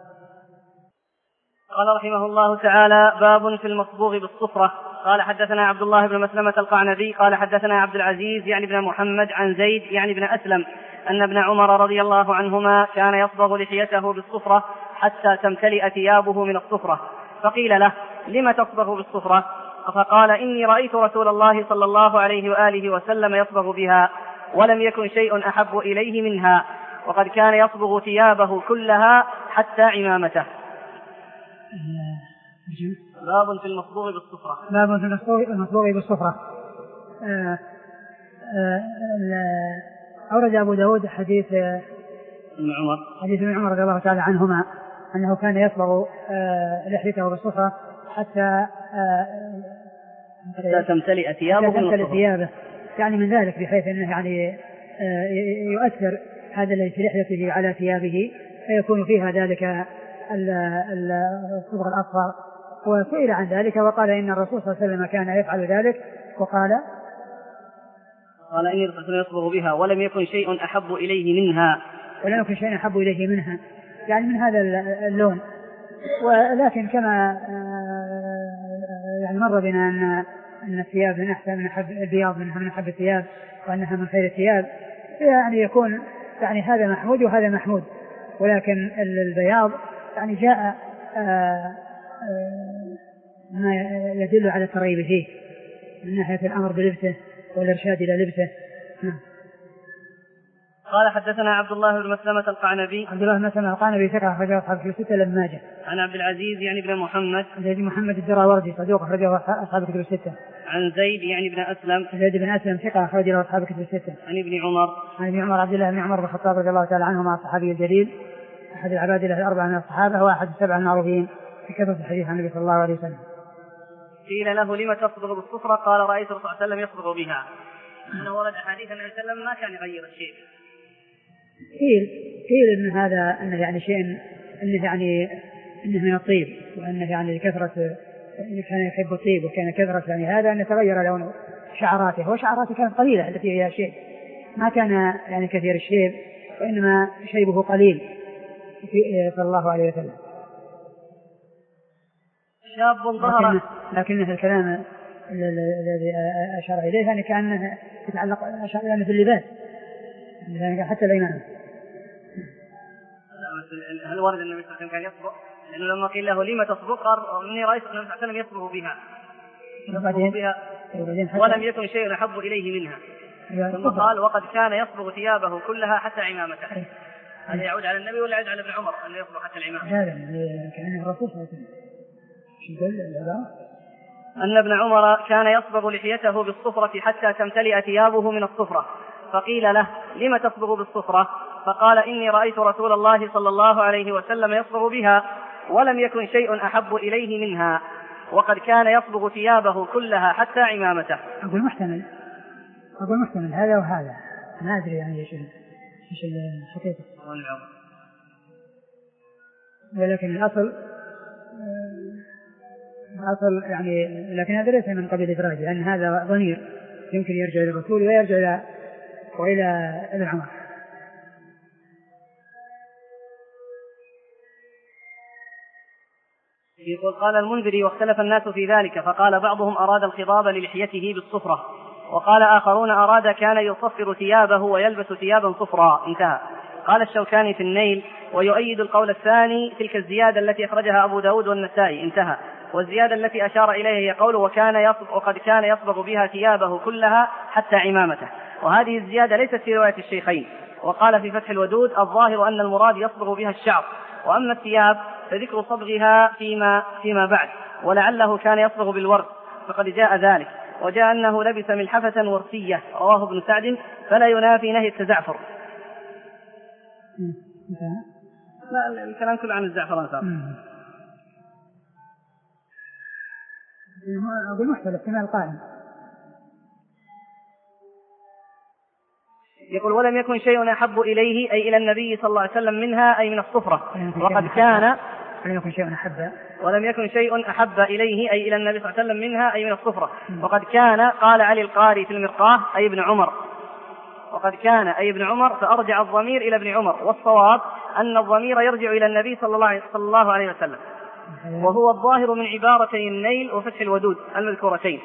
قال رحمه الله تعالى: باب في المصبوغ بالصفرة. قال حدثنا عبد الله بن مسلمة القعنبي قال حدثنا عبد العزيز يعني بن محمد عن زيد يعني بن أسلم أن ابن عمر رضي الله عنهما كان يصبغ لحيته بالصفرة حتى تمتلئ ثيابه من الصفرة، فقيل له: لم تصبغ بالصفرة؟ فقال: إني رأيت رسول الله صلى الله عليه وآله وسلم يصبغ بها، ولم يكن شيء أحب إليه منها، وقد كان يصبغ ثيابه كلها حتى عمامته. باب في المصبوغ بالصفرة. باب في المصبوغ بالصفرة. آه آه أورد أبو داود حديث ابن عمر حديث ابن عمر رضي الله تعالى عنهما أنه كان يصبغ آه لحيته بالصفرة حتى آه حتى تمتلئ ثيابه، يعني من ذلك بحيث أنه يعني آه يؤثر هذا الذي في لحيته على ثيابه فيكون فيها ذلك الصبغ الأصفر. وسئل عن ذلك وقال: إن الرسول صلى الله عليه وسلم كان يفعل ذلك، وقال قال: إني رأيت يصبغ بها ولم يكن شيء أحب إليه منها ولم يكن شيء أحب إليه منها يعني من هذا اللون. ولكن كما يعني مر بنا أن أن الثياب من أحسن من أحب البياض منها من أحب الثياب وأنها من خير الثياب، يعني يكون يعني هذا محمود وهذا محمود، ولكن البياض يعني جاء آآ آآ ما يدل على الترغيب فيه من ناحية الأمر بلبسه والإرشاد إلى لبسه. قال حدثنا عبد الله بن مسلمة القعنبي. عبد الله بن مسلمة القعنبي ثقة أخرجه أصحاب الكتب الستة لما جاء. عن عبد العزيز يعني بن محمد. عن زيد محمد الدراوردي صدوق أخرجه أصحاب الكتب الستة. عن زيد يعني بن أسلم. زيد بن أسلم ثقة أخرجه أصحاب الكتب الستة. عن ابن عمر. عن ابن عمر عبد الله بن عمر بن الخطاب رضي الله تعالى عنهما الصحابي الجليل أحد العبادلة الأربعة من الصحابة وأحد السبعة المعروفين بكثرة الحديث عن النبي صلى الله عليه وسلم. قيل له لم تصبغ بالصفرة؟ قال رأيت الرسول صلى الله عليه وسلم يصبغ بها. أنه ورد حديث النبي صلى الله عليه وسلم ما كان يغير الشيء. قيل قيل إن هذا أنه يعني شيء أنه يعني أنه من الطيب، وأنه يعني كثرة كان يحب الطيب، وكان كثرة يعني هذا أن تغير لون شعراته، وشعراته كانت قليلة التي فيها شيء، ما كان يعني كثير الشيب، وإنما شيبه قليل صلى الله عليه وسلم. شاب ظهر لكنه, لكنه الكلام الذي أشار إليه يعني كأنه يتعلق أشار إلى في اللباس يعني حتى الإمام. هل ورد النبي صلى الله عليه وسلم كان يصبغ؟ لأنه لما قيل له لما تصبغ قال إني رأيت النبي صلى الله عليه وسلم يصبغ بها يصبغ بها ولم يكن شيء أحب إليه منها. ثم قال وقد كان يصبغ ثيابه كلها حتى عمامته. هذا يعود على النبي ولا يعود على ابن عمر أنه يصبغ حتى العمامة؟ هذا كان الرسول صلى الله عليه وسلم أن ابن عمر كان يصبغ لحيته بالصفرة حتى تمتلئ ثيابه من الصفرة، فقيل له لم تصبغ بالصفرة؟ فقال إني رأيت رسول الله صلى الله عليه وسلم يصبغ بها ولم يكن شيء أحب إليه منها، وقد كان يصبغ ثيابه كلها حتى عمامته. أقول محتمل أقول محتمل هذا وهذا، ما أدري يعني إيش إيش الحقيقة، ولكن الأصل الأصل يعني، لكن هذا ليس من قبيل إدراج، لأن هذا ضمير يمكن يرجع إلى الرسول ويرجع إلى وإلى ابن عمر. يقول قال المنذري واختلف الناس في ذلك، فقال بعضهم أراد الخضاب للحيته بالصفرة، وقال آخرون أراد كان يصفر ثيابه ويلبس ثيابا صفرا، انتهى. قال الشوكاني في النيل ويؤيد القول الثاني تلك الزيادة التي أخرجها أبو داود والنسائي، انتهى. والزيادة التي أشار إليه هي قوله وكان يصبغ وقد كان يصبغ بها ثيابه كلها حتى عمامته، وهذه الزيادة ليست في رواية الشيخين. وقال في فتح الودود الظاهر أن المراد يصبغ بها الشعر، وأما الثياب فذكر صبغها فيما, فيما بعد، ولعله كان يصبغ بالورد فقد جاء ذلك، وجاء أنه لبس ملحفة ورسية رواه ابن سعد فلا ينافي نهي التزعفر. لا الكلام كله عن الزعفران صار. أقول محتمل احتمال قائم. يقول ولم يكن شيء أحب إليه أي إلى النبي صلى الله عليه وسلم منها أي من الصفرة، وقد كان ولم يكن شيء أحب ولم يكن شيء أحب إليه أي إلى النبي صلى الله عليه وسلم منها أي من الصفرة، وقد كان قال علي القاري في المرقاه أي ابن عمر، وقد كان أي ابن عمر فأرجع الضمير إلى ابن عمر، والصواب أن الضمير يرجع إلى النبي صلى الله عليه وسلم، وهو الظاهر من عبارتي النيل وفتح الودود المذكورتين.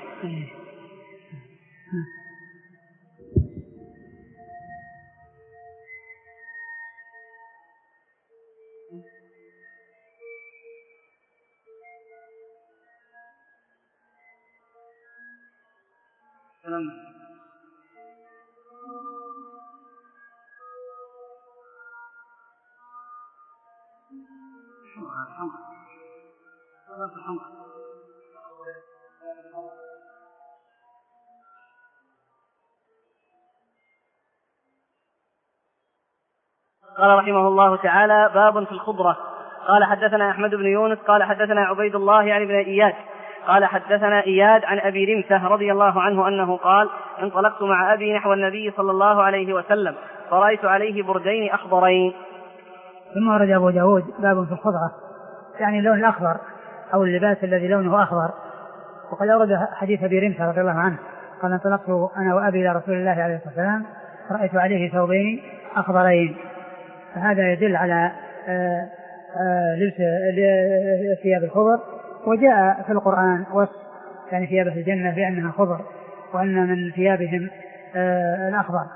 قال رحمه الله تعالى باب في الخضرة. قال حدثنا أحمد بن يونس قال حدثنا عبيد الله يعني بن إياد قال حدثنا إياد عن أبي رمثة رضي الله عنه أنه قال انطلقت مع أبي نحو النبي صلى الله عليه وسلم فرأيت عليه بردين أخضرين. ثم ورد أبو داود باب في الخضرة، يعني اللون الأخضر أو اللباس الذي لونه أخضر. وقد أورد حديث أبي رمثة رضي الله عنه قال انطلقت أنا وأبي إلى رسول الله عليه الصلاة والسلام رأيت عليه ثوبين أخضرين، فهذا يدل على آآ آآ لبس ثياب الخضر. وجاء في القرآن وصف يعني ثياب الجنة بأنها خضر وأن من ثيابهم الأخضر.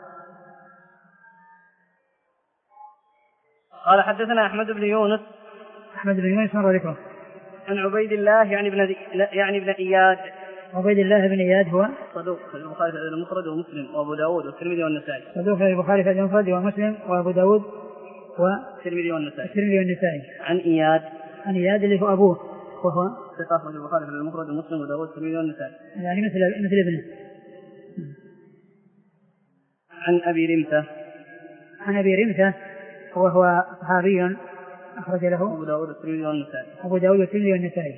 قال حدثنا أحمد بن يونس أحمد بن يونس مر ذكره عن عبيد الله يعني ابن يعني ابن إياد. عبيد الله بن إياد هو صدوق في البخاري في المفرد ومسلم وأبو داود والترمذي والنسائي. صدوق في البخاري في المفرد ومسلم وأبو داود والترمذي والنسائي. الترمذي والنسائي. عن إياد عن إياد اللي هو أبوه وهو ثقة في البخاري في المفرد ومسلم وداود والترمذي والنسائي. يعني مثل مثل ابنه. عن أبي رمثة عن أبي رمثة وهو صحابي أخرج له أبو داود والترمذي والنسائي. أبو داود والترمذي والنسائي.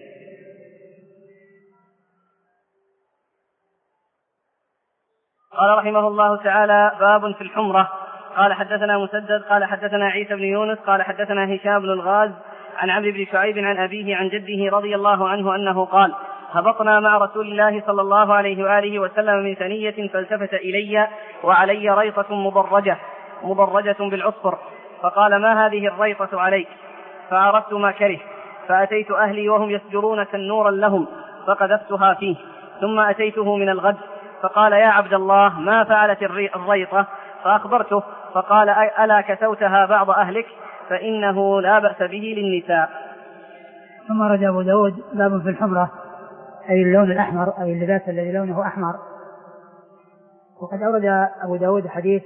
قال رحمه الله تعالى: باب في الحمرة. قال حدثنا مسدد قال حدثنا عيسى بن يونس قال حدثنا هشام بن الغاز عن عمرو بن شعيب عن أبيه عن جده رضي الله عنه أنه قال: هبطنا مع رسول الله صلى الله عليه وآله وسلم من ثنية فالتفت إلي وعلي ريطة مضرجة مضرجة بالعصفر، فقال: ما هذه الريطة عليك؟ فعرفت ما كره، فأتيت أهلي وهم يسجرون تنورا لهم فقذفتها فيه، ثم أتيته من الغد فقال: يا عبد الله، ما فعلت الريطة؟ فأخبرته فقال: ألا كسوتها بعض أهلك؟ فإنه لا بأس به للنساء. ثم رجع أبو داود: باب في الحمرة، أي اللون الأحمر، أي اللباس الذي لونه أحمر. وقد أورد أبو داود حديث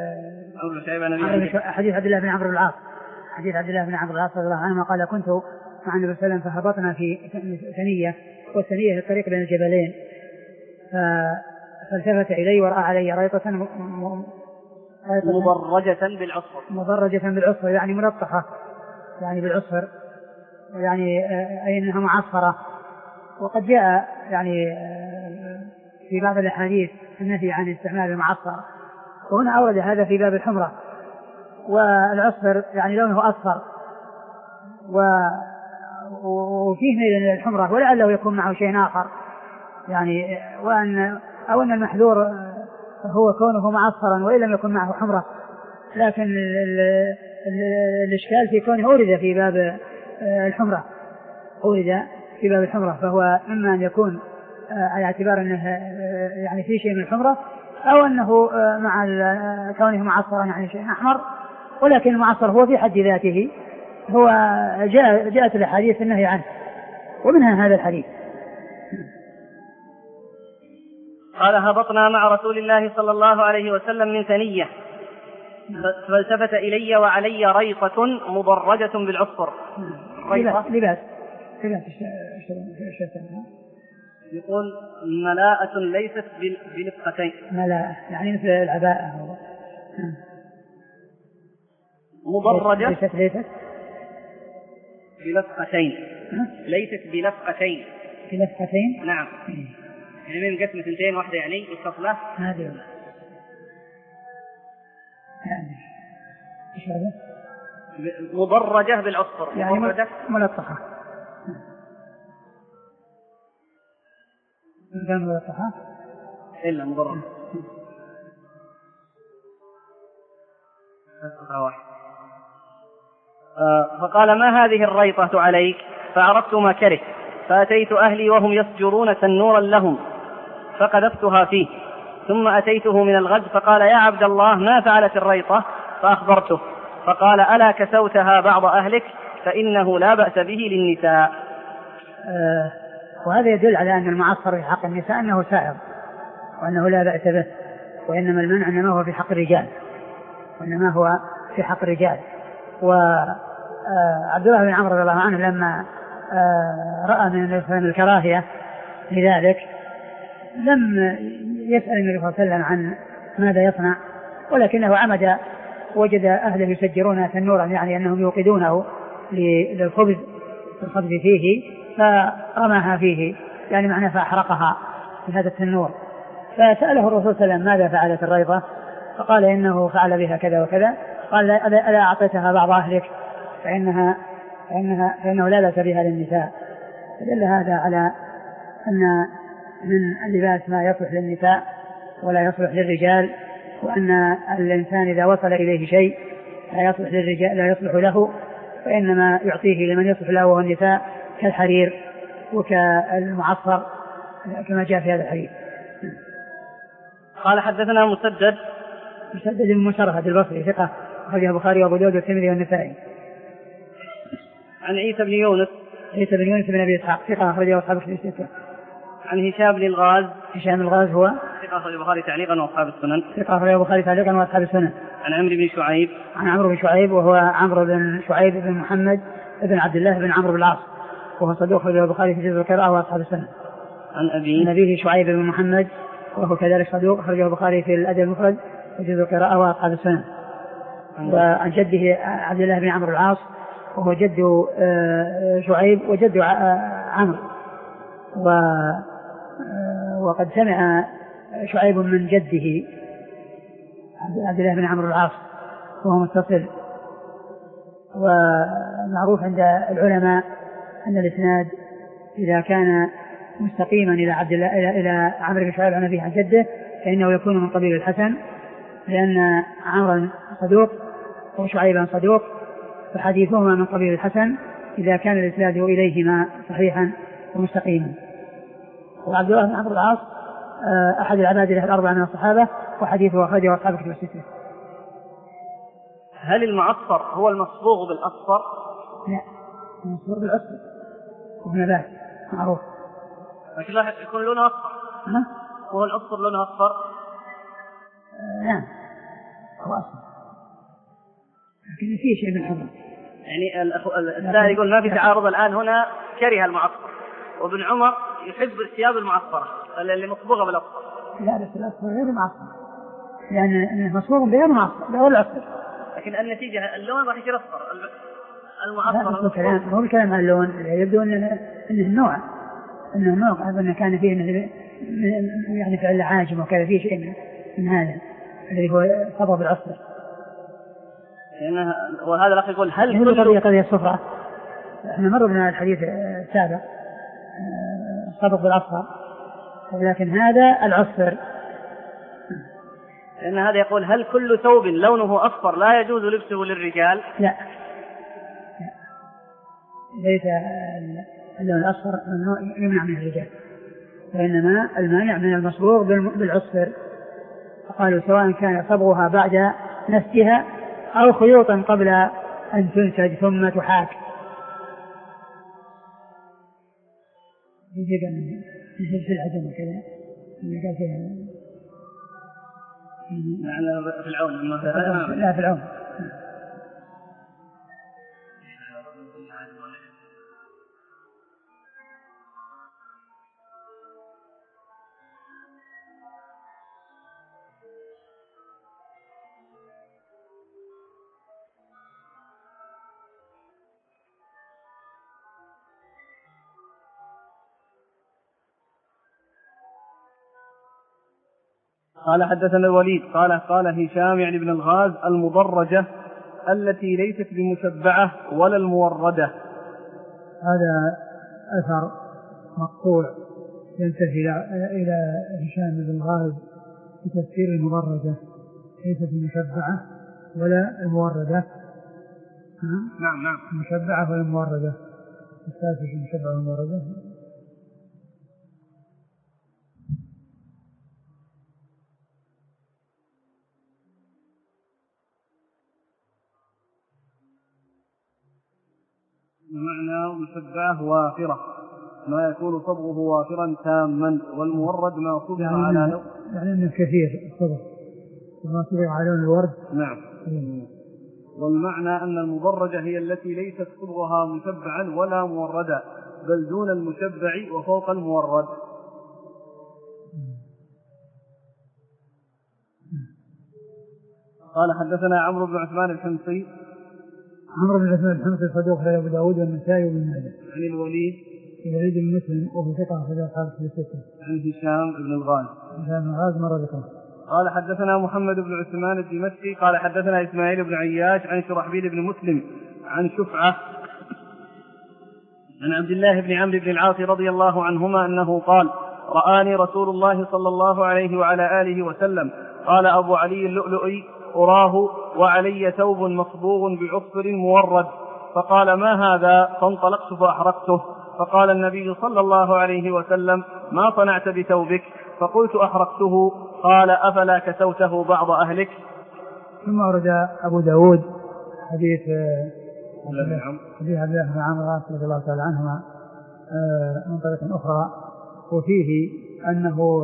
حديث عبد الله بن عمرو بن العاص حديث عبد الله بن عمرو بن العاص رضي الله عنه قال: كنت مع النبي صلى الله عليه وسلم فهبطنا في ثنية، والثنية في الطريق بين الجبلين، فالتفت إلي ورأى علي ريطة مضرجة بالعصفر مضرجة بالعصفر يعني ملطخة يعني بالعصفر، يعني أي أنها معصفرة. وقد جاء يعني في بعض الأحاديث النهي عن استعمال المعصفر، وهنا أورد هذا في باب الحمرة. والعصفر يعني لونه أصفر وفيه ميل إلى الحمرة، ولعله يكون معه شيء آخر يعني، وأن أو أن المحذور هو كونه معصفرا وإن لم يكن معه حمرة، لكن ال ال ال الإشكال في كونه أورد في باب الحمرة أورد في باب الحمرة فهو إما أن يكون على اعتبار أنه يعني في شيء من الحمرة، أو أنه مع كونه معصفرا يعني شيء أحمر، ولكن المعصفر هو في حد ذاته هو جاء جاءت الأحاديث النهي عنه، ومنها هذا الحديث. قال: هبطنا مع رسول الله صلى الله عليه وسلم من ثنية فالتفت إلي وعلي ريطة مضرجة بالعصفر. لباس لباس يقول: ملاءة ليست بلفقتين. ملاءة يعني مثل العباءة. مضرجة ليست ليست بلفقتين ليست بلفقتين بلفقتين نعم، يعني من قسم ثنتين واحدة يعني الصفلة هذه يعني ايش هذا؟ مضرجة بالعصفر يعني ملطخة ملطخة إلا مضرجة فقال: ما هذه الريطة عليك؟ فعرفت ما كره، فأتيت أهلي وهم يسجرون تنورا لهم فقذفتها فيه، ثم أتيته من الغد فقال: يا عبد الله، ما فعلت الريطة؟ فأخبرته فقال: ألا كسوتها بعض أهلك؟ فإنه لا بأس به للنساء. آه وهذا يدل على أن المعصفر في حق النساء أنه سائغ وأنه لا بأس به، وإنما المنع إنما هو في حق الرجال وإنما هو في حق الرجال. وعبد الله بن عمرو رضي الله عنه لما رأى من الكراهية لذلك لم يسأل النبي صلى الله عليه وسلم عن ماذا يصنع، ولكنه عمد وجد أهله يسجرون تنورا يعني أنهم يوقدونه للخبز الخبز فيه، فرماها فيه يعني معنى فأحرقها في هذا التنور. فسأله الرسول صلى الله عليه وسلم: ماذا فعلت الريطة؟ فقال: إنه فعل بها كذا وكذا. قال: ألا أعطيتها بعض أهلك؟ فإنها فإنها فإنه لا بأس بها للنساء. فدل هذا على أن من اللباس ما يصلح للنساء ولا يصلح للرجال، وأن الإنسان إذا وصل إليه شيء لا يصلح للرجال لا يصلح له، فإنما يعطيه لمن يصلح له وهو النساء، كالحرير وكالمعصفر كما جاء في هذا الحديث. قال: حدثنا مسدد مسدد بن مشرف البصري ثقة أخرجه البخاري وأبو داود والترمذي والنسائي. عن عيسى بن يونس عيسى بن يونس بن أبي إسحاق ثقة أخرجه أصحاب الستة. عن هشام بن الغاز هشام الغاز هو ثقة أخرجه البخاري تعليقا وأصحاب السنن. ثقة أخرجه البخاري تعليقا وأصحاب السنن. عن عمرو بن شعيب عن عمرو بن شعيب وهو عمرو بن شعيب بن محمد بن عبد الله بن عمرو بن العاص، وهو صدوق أخرجه البخاري في جزء القراءة وأصحاب السنن. عن أبي نبيه شعيب بن محمد وهو كذلك صدوق أخرجه البخاري في الأدب المفرد في جزء القراءة وأصحاب السنن. وعن جده عبد الله بن عمرو العاص وهو جد شعيب وجد عمرو. وقد سمع شعيب من جده عبد الله بن عمرو العاص وهو متصل. ومعروف عند العلماء أن الإسناد إذا كان مستقيما إلى عبد الله إلى إلى عمرو بن شعيب عن أبيه عن جده فإنه يكون من قبيل الحسن، لأن عمرو صدوق وشعيبا صدوق، فحديثهما من قبيل الحسن إذا كان الإسناد إليهما صحيحا ومستقيما. وعبد الله بن عمرو العاص أحد العباد الأربعة من الصحابة، وحديثه أخرجه أصحاب كتب الستة. هل المعصفر هو المصبوغ بالأصفر؟ لا، المصبوغ بالأصفر ابن نبات معروف، لكن لا يكون لونه أصفر. ها؟ هو الأصفر لونه أصفر؟ نعم هو أصفر، لكن فيه شيء من الحمر. يعني السائل يقول ما في تعارض الآن هنا، كره المعصفر، وابن عمر يحب الثياب المعصفرة اللي مصبوغة بالأصفر. لا بس الأصفر غير المعصفر، لأن مصبوغ بغير معصفر غير الأصفر، لكن النتيجة اللون راح يصير أصفر. المعصفر الكلام هو الكلام عن اللون، يبدو أنه إنه النوع إنه النوع أظن كان فيه إنه يعني فعل عاجم، وكان فيه شيء من هذا الذي هو صبغ بالأصفر. وهذا الأخ يقول هل كل قضية قضية الصفرة، احنا مر بنا الحديث السابق صبغ بالأصفر، ولكن هذا العصفر. لأن هذا يقول هل كل ثوب لونه أصفر لا يجوز لبسه للرجال؟ لا، ليس اللون الأصفر يمنع من الرجال، وإنما المانع من المصبوغ بالعصفر. فقالوا سواء كان صبغها بعد نسجها أو خيوطا قبل أن تنسج ثم تحاك. يجب أن نسج في العجم وكذا قال فيها في العون. لا في العون. قال حدثنا الوليد قال قال هشام يعني ابن الغاز المضرجة التي ليست بمشبعة ولا الموردة. هذا أثر مقطوع ينتهي إلى هشام بن الغاز في تفسير المضرجة، ليست بمشبعة ولا الموردة. نعم نعم المشبعة ولا الموردة، الثالث المشبعة والموردة. معنى مشبعة وافرة ما يكون صبغه وافرا تاما، والمورد ما صبغ يعني على لون يعني انه كثير الصبغ ما صبغ على لون الورد. نعم. مم. والمعنى أن المضرجة هي التي ليست صبغها مشبعا ولا موردا، بل دون المشبع وفوق المورد. قال حدثنا عمرو بن عثمان الحمصي. عمرو بن عثمان الحمصي صدوق أبو داود والنسائي وابن ماجه. عن الوليد الوليد بن مسلم وهو ثقة أخرجه أصحاب الكتب الستة. عن هشام بن الغاز. هشام بن الغاز مر ذكره. قال حدثنا محمد بن عثمان الدمشقي قال حدثنا إسماعيل بن عياش عن شرحبيل بن مسلم عن شفعة عن عبد الله بن عمرو بن العاص رضي الله عنهما أنه قال رآني رسول الله صلى الله عليه وعلى آله وسلم. قال أبو علي اللؤلؤي أراه وعلي ثوب مصبوغ بعصفر مورد، فقال ما هذا؟ فانطلقت فأحرقته، فقال النبي صلى الله عليه وسلم ما صنعت بثوبك؟ فقلت أحرقته. قال أفلا كسوته بعض أهلك؟ ثم ورد أبو داود حديث حديث عبد الله بن عمرو رضي الله تعالى عنهما من طريق أخرى، وفيه أنه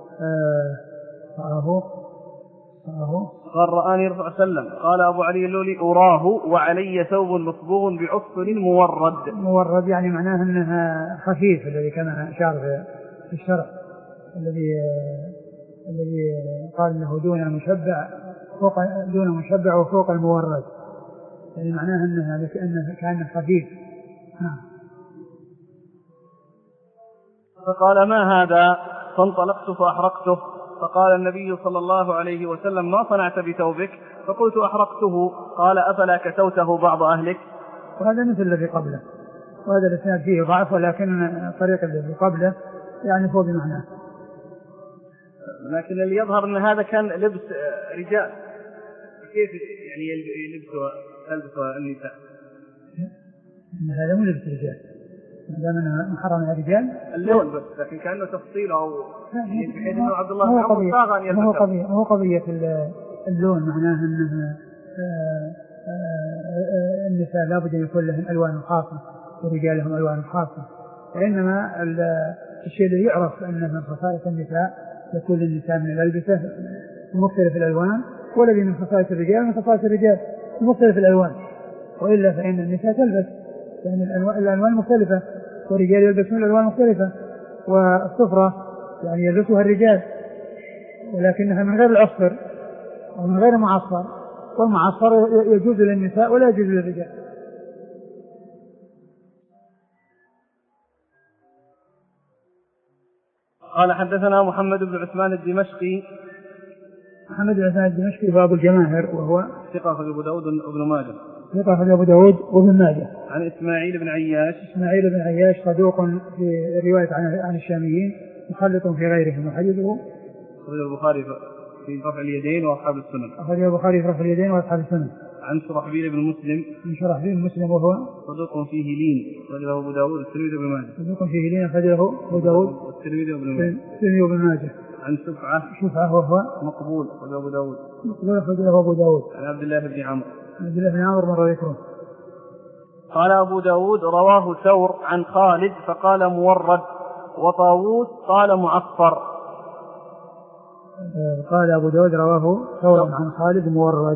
رآه قال رآني رسول الله صلى الله عليه وسلم. قال أبو علي اللؤلؤي أراه وعلي ثوب مصبوغ بعصفر مورد. مورد يعني معناه أنها خفيف، الذي كما أشار في الشرح الذي الذي قال أنه دون مشبع فوق دون مشبع وفوق المورد، يعني معناه أنه كأنه كان خفيف. نعم. فقال ما هذا؟ فانطلقت فأحرقته. فقال النبي صلى الله عليه وسلم ما صنعت بثوبك؟ فقلت أحرقته. قال أفلا كسوته بعض أهلك؟ وهذا مثل الذي قبله، وهذا الإسناد فيه ضعف، ولكن الطريق الذي قبله يعني هو بمعناه. لكن اللي يظهر أن هذا كان لبس رجال، كيف يعني يلبسها تلبسها النساء؟ هذا مو لبس رجال، دام انه محرم على الرجال اللون بس، لكن كانه تفصيل او بحيث انه عبد الله بن عمر صاغ ان يلبسه. هو قضيه هو قضيه اللون، معناه انه النساء لابد ان يكون لهم الوان خاصه والرجال لهم الوان خاصه، وانما الشيء الذي يعرف انه من خصائص النساء يكون للنساء من الالبسه مختلف الالوان، والذي من خصائص الرجال من خصائص الرجال مختلف الالوان، والا فان النساء تلبس يعني الألوان مختلفة، والرجال يلبسون الألوان مختلفة، والصفرة يعني يلبسها الرجال ولكنها من غير الأصفر ومن غير المعصفر، والمعصفر يجوز للنساء ولا يجوز للرجال. قال حدثنا محمد بن عثمان الدمشقي. محمد بن عثمان الدمشقي باب الجماهر، وهو ثقة في أبو داود وابن ماجه. ثقة في أبو داود وابن ماجه. عن إسماعيل بن عياش. إسماعيل بن عياش صدوق في رواية عن عن الشاميين، مخلط في غيرهم، وحديثه أخرجه البخاري في رفع اليدين وأصحاب السنن. أخرجه البخاري في رفع اليدين وأصحاب السنن. عن شرحبيل بن مسلم. عن شرحبيل بن مسلم وهو صدوق فيه لين، أخرجه أبو داود والترمذي وابن ماجه. صدوق فيه لين، أخرجه أبو داود والترمذي وابن ماجه. الترمذي وابن ماجه. عن شفعة. شفعة وهو مقبول، أخرجه أبو داود. مقبول، أخرجه أبو داود. عن عبد الله بن عمرو. عبد الله بن عمرو مر ذكره. قال أبو داود رواه ثور عن خالد فقال مورد، وطاووس قال معصفر. قال أبو داود رواه ثور عن خالد مورد،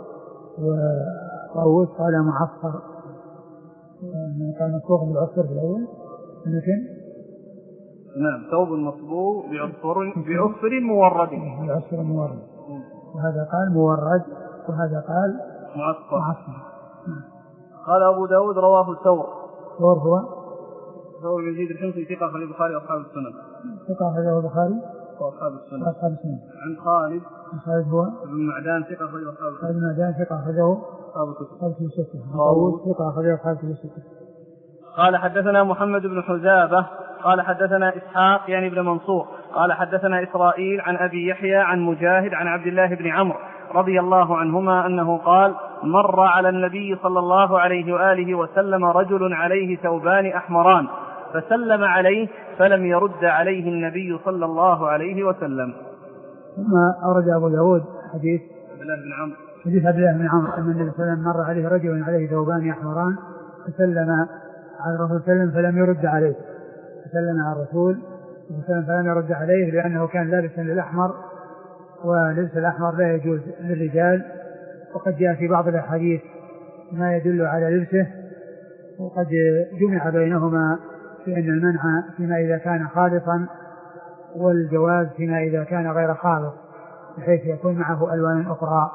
وطاووس قال معصفر. قال مسبوق بالعصفر في الأول، لكن نعم ثوب مصبوغ بعصفر بعصفر مورد. بعصفر مورد، وهذا قال مورد وهذا قال معصفر. معصفر. قال أبو داود رواه ثور. ثور هو ثور بن يزيد الحمصي ثقة في البخاري وأصحاب السنن. ثقة في البخاري وأصحاب السنن. وأصحاب السنن. عن خالد. عن خالد هو ابن معدان ثقة في أصحاب السنن. ابن معدان ثقة أخرجه أصحاب الكتب الستة. طاووس ثقة أخرجه أصحاب الستة. قال حدثنا محمد بن حزابة قال حدثنا إسحاق يعني ابن منصور قال حدثنا إسرائيل عن أبي يحيى عن مجاهد عن عبد الله بن عمرو رضي الله عنهما أنه قال مر على النبي صلى الله عليه وآله وسلم رجل عليه ثوبان أحمران فسلم عليه فلم يرد عليه النبي صلى الله عليه وسلم. ثم أورد أبو داود حديث عبد الله بن عمرو حديث عبد الله بن عمرو أن النبي صلى الله عليه وسلم مر عليه رجل عليه ثوبان أحمران فسلم على الرسول صلى الله عليه وسلم فلم يرد عليه، فسلم على الرسول فلم يرد عليه لأنه كان لابسا للأحمر، ولبس الأحمر لا يجوز للرجال، وقد جاء في بعض الأحاديث ما يدل على لبسه، وقد جمع بينهما في أن المنع فيما إذا كان خالصا والجواز فيما إذا كان غير خالص بحيث يكون معه ألوان أخرى.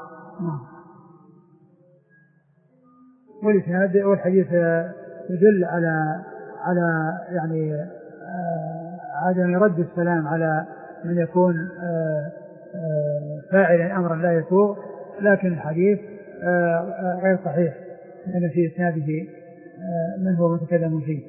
والإسناد والحديث يدل على على يعني عدم رد السلام على من يكون فاعلا أمرا لا يسوغ، لكن الحديث غير صحيح لأن في إسناده من هو متكلم فيه.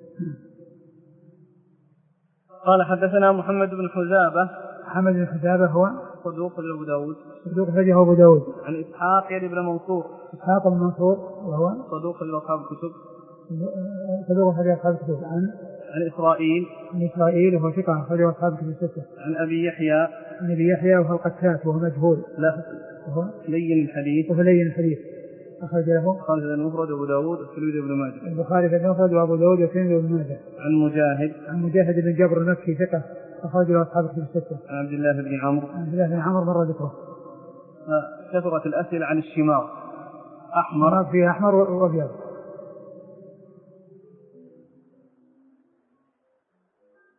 قال حدثنا محمد بن حزابة. محمد بن حزابة هو صدوق لأبو داود. صدوق فجه أبو داود. عن إسحاق يعني بن منصور. إسحاق بن منصور وهو صدوق لأصحاب الكتب. صدوق فجه أصحاب الكتب. عن عن إسرائيل. عن إسرائيل وهو ثقة فجه أصحاب الكتب الستة. عن أبي يحيى. عن أبي يحيى وهو القتات وهو مجهول. لا وهو لين الحديث. وهو لين الحديث. أخرج له خالد المفرد وأبو داود والترمذي وابن ماجه. البخاري في المفرد وأبو داود والترمذي وابن ماجه. عن مجاهد. عن مجاهد بن جبر المكي ثقة أخرج له أصحاب الكتب الستة. عن عبد الله بن عمرو. عن عبد الله بن عمرو مر ذكره. كثرت الأسئلة عن الشمار. أحمر فيه أحمر وأبيض.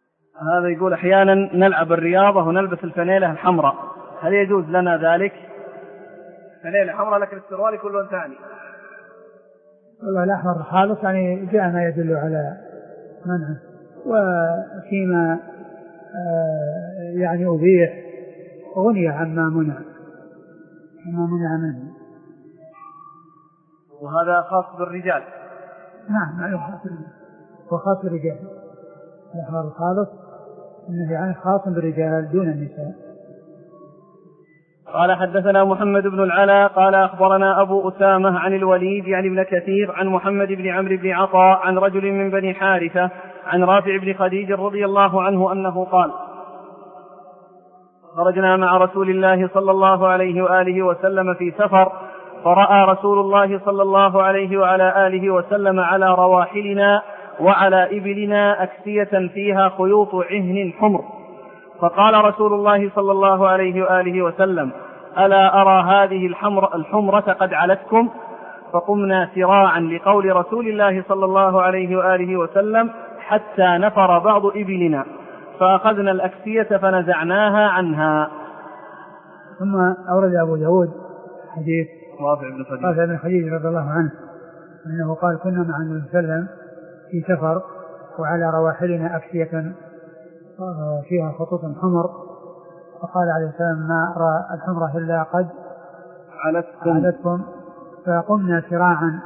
هذا يقول أحيانا نلعب الرياضة ونلبس الفانيلة الحمراء، هل يجوز لنا ذلك؟ فنيلة حمراء لكن السروال يكون لون ثاني. والله الأحمر خالص يعني جاء ما يدل على منعه، وفيما آه يعني أبيح غني عما منع عما منع منه. وهذا خاص بالرجال. نعم معلوم خاص بالرجال وخاص بالرجال. الأحمر الخالص إنه يعني خاص بالرجال دون النساء. قال حدثنا محمد بن العلاء قال أخبرنا أبو أسامة عن الوليد يعني ابن كثير عن محمد بن عمرو بن عطاء عن رجل من بني حارثة عن رافع بن خديج رضي الله عنه أنه قال خرجنا مع رسول الله صلى الله عليه وآله وسلم في سفر، فرأى رسول الله صلى الله عليه وعلى آله وسلم على رواحلنا وعلى إبلنا أكسية فيها خيوط عهن حمر، فقال رسول الله صلى الله عليه وآله وسلم ألا أرى هذه الحمر الحمرة قد علتكم؟ فقمنا سراعا لقول رسول الله صلى الله عليه وآله وسلم حتى نفر بعض إبلنا، فأخذنا الأكسية فنزعناها عنها. ثم أورد أبو داود حديث رافع بن خديج رافع بن خديج رضي الله عنه أنه قال كنا مع النبي صلى الله عليه وسلم في سفر وعلى رواحلنا أكسية فيها خطوط حمر، فقال عليه السلام ما أرى الحمرة إلا قد علتكم, علتكم. فقمنا سراعا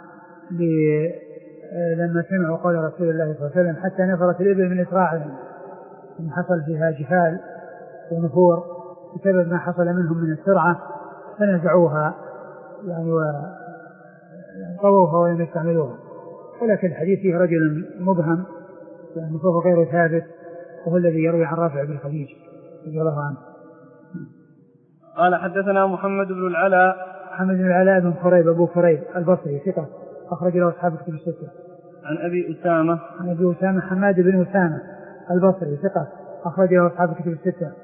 لما سمعوا قول رسول الله صلى الله عليه وسلم حتى نفرت الإبل من إسراعهم، إن حصل فيها جفال ونفور بسبب ما حصل منهم من السرعة، فنزعوها يعني وطووها ولم يستعملوها. ولكن الحديث فيه رجل مبهم يعني فهو غير ثابت، وهو الذي يروي عن رافع بن خديج رضي الله عنه. قال حدثنا محمد بن العلاء محمد بن العلاء بن خريب أبو خريب البصري ثقة أخرج له أصحاب كتب الستة. عن أبي أسامة عن أبي أسامة حماد بن أسامة البصري ثقة أخرج له أصحاب كتب الستة.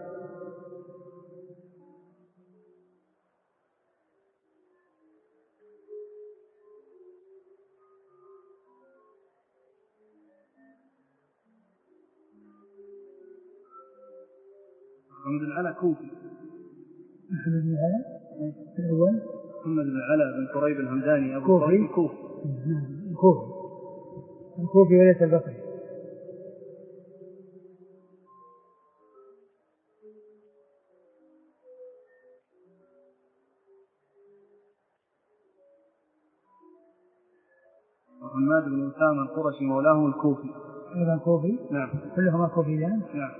محمد بن العلاء كوفي. محمد بن العلاء الأول محمد بن العلاء بن قريب الهمداني أبو كوفي الكوفي. الكوفي الكوفي وليس البصري. محمد بن أسامة القرشي مولاهم الكوفي. أيضا كوفي. نعم. كلهما كوفيان. نعم.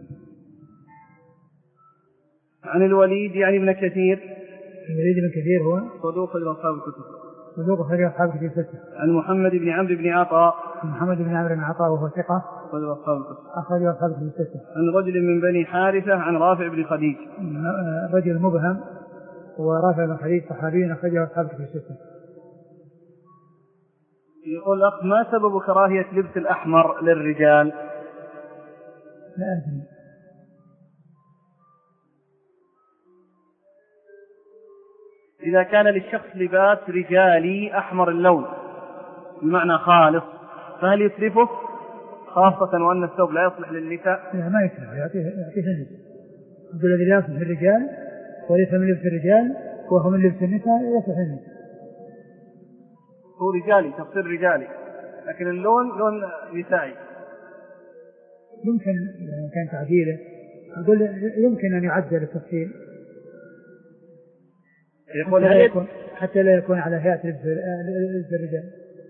عن الوليد يعني ابن كثير. الوليد بن كثير هو صدوق خرج أصحاب الكتب. صدوق خرج أصحاب الكتب الستة. عن محمد بن عمرو بن عطاء. محمد بن عمرو بن عطاء وهو ثقة خرج أصحاب الكتب. أخرج أصحاب الكتب الستة. عن رجل من بني حارثة عن رافع بن خديج. رجل مبهم ورافع بن خديج صحابي أخرج أصحاب الكتب الستة. يقول أخ ما سبب كراهية لبس الأحمر للرجال؟ لا أدري. إذا كان للشخص لباس رجالي أحمر اللون بمعنى خالص فهل يتلفه خاصة وأن الثوب لا يصلح للنساء؟ لا ما يتلفه يعطيه يعطيه النساء. يقول الذي يصلح للرجال وليس من لبس الرجال وهو من لبس النساء يصلح للنساء. هو رجالي تفسير رجالي لكن اللون لون نسائي. يمكن إذا كان تعديله أقول يمكن أن يعدل التفصيل يقول حتى, هل لا يكون حتى لا يكون على هيئة لبس الرجال.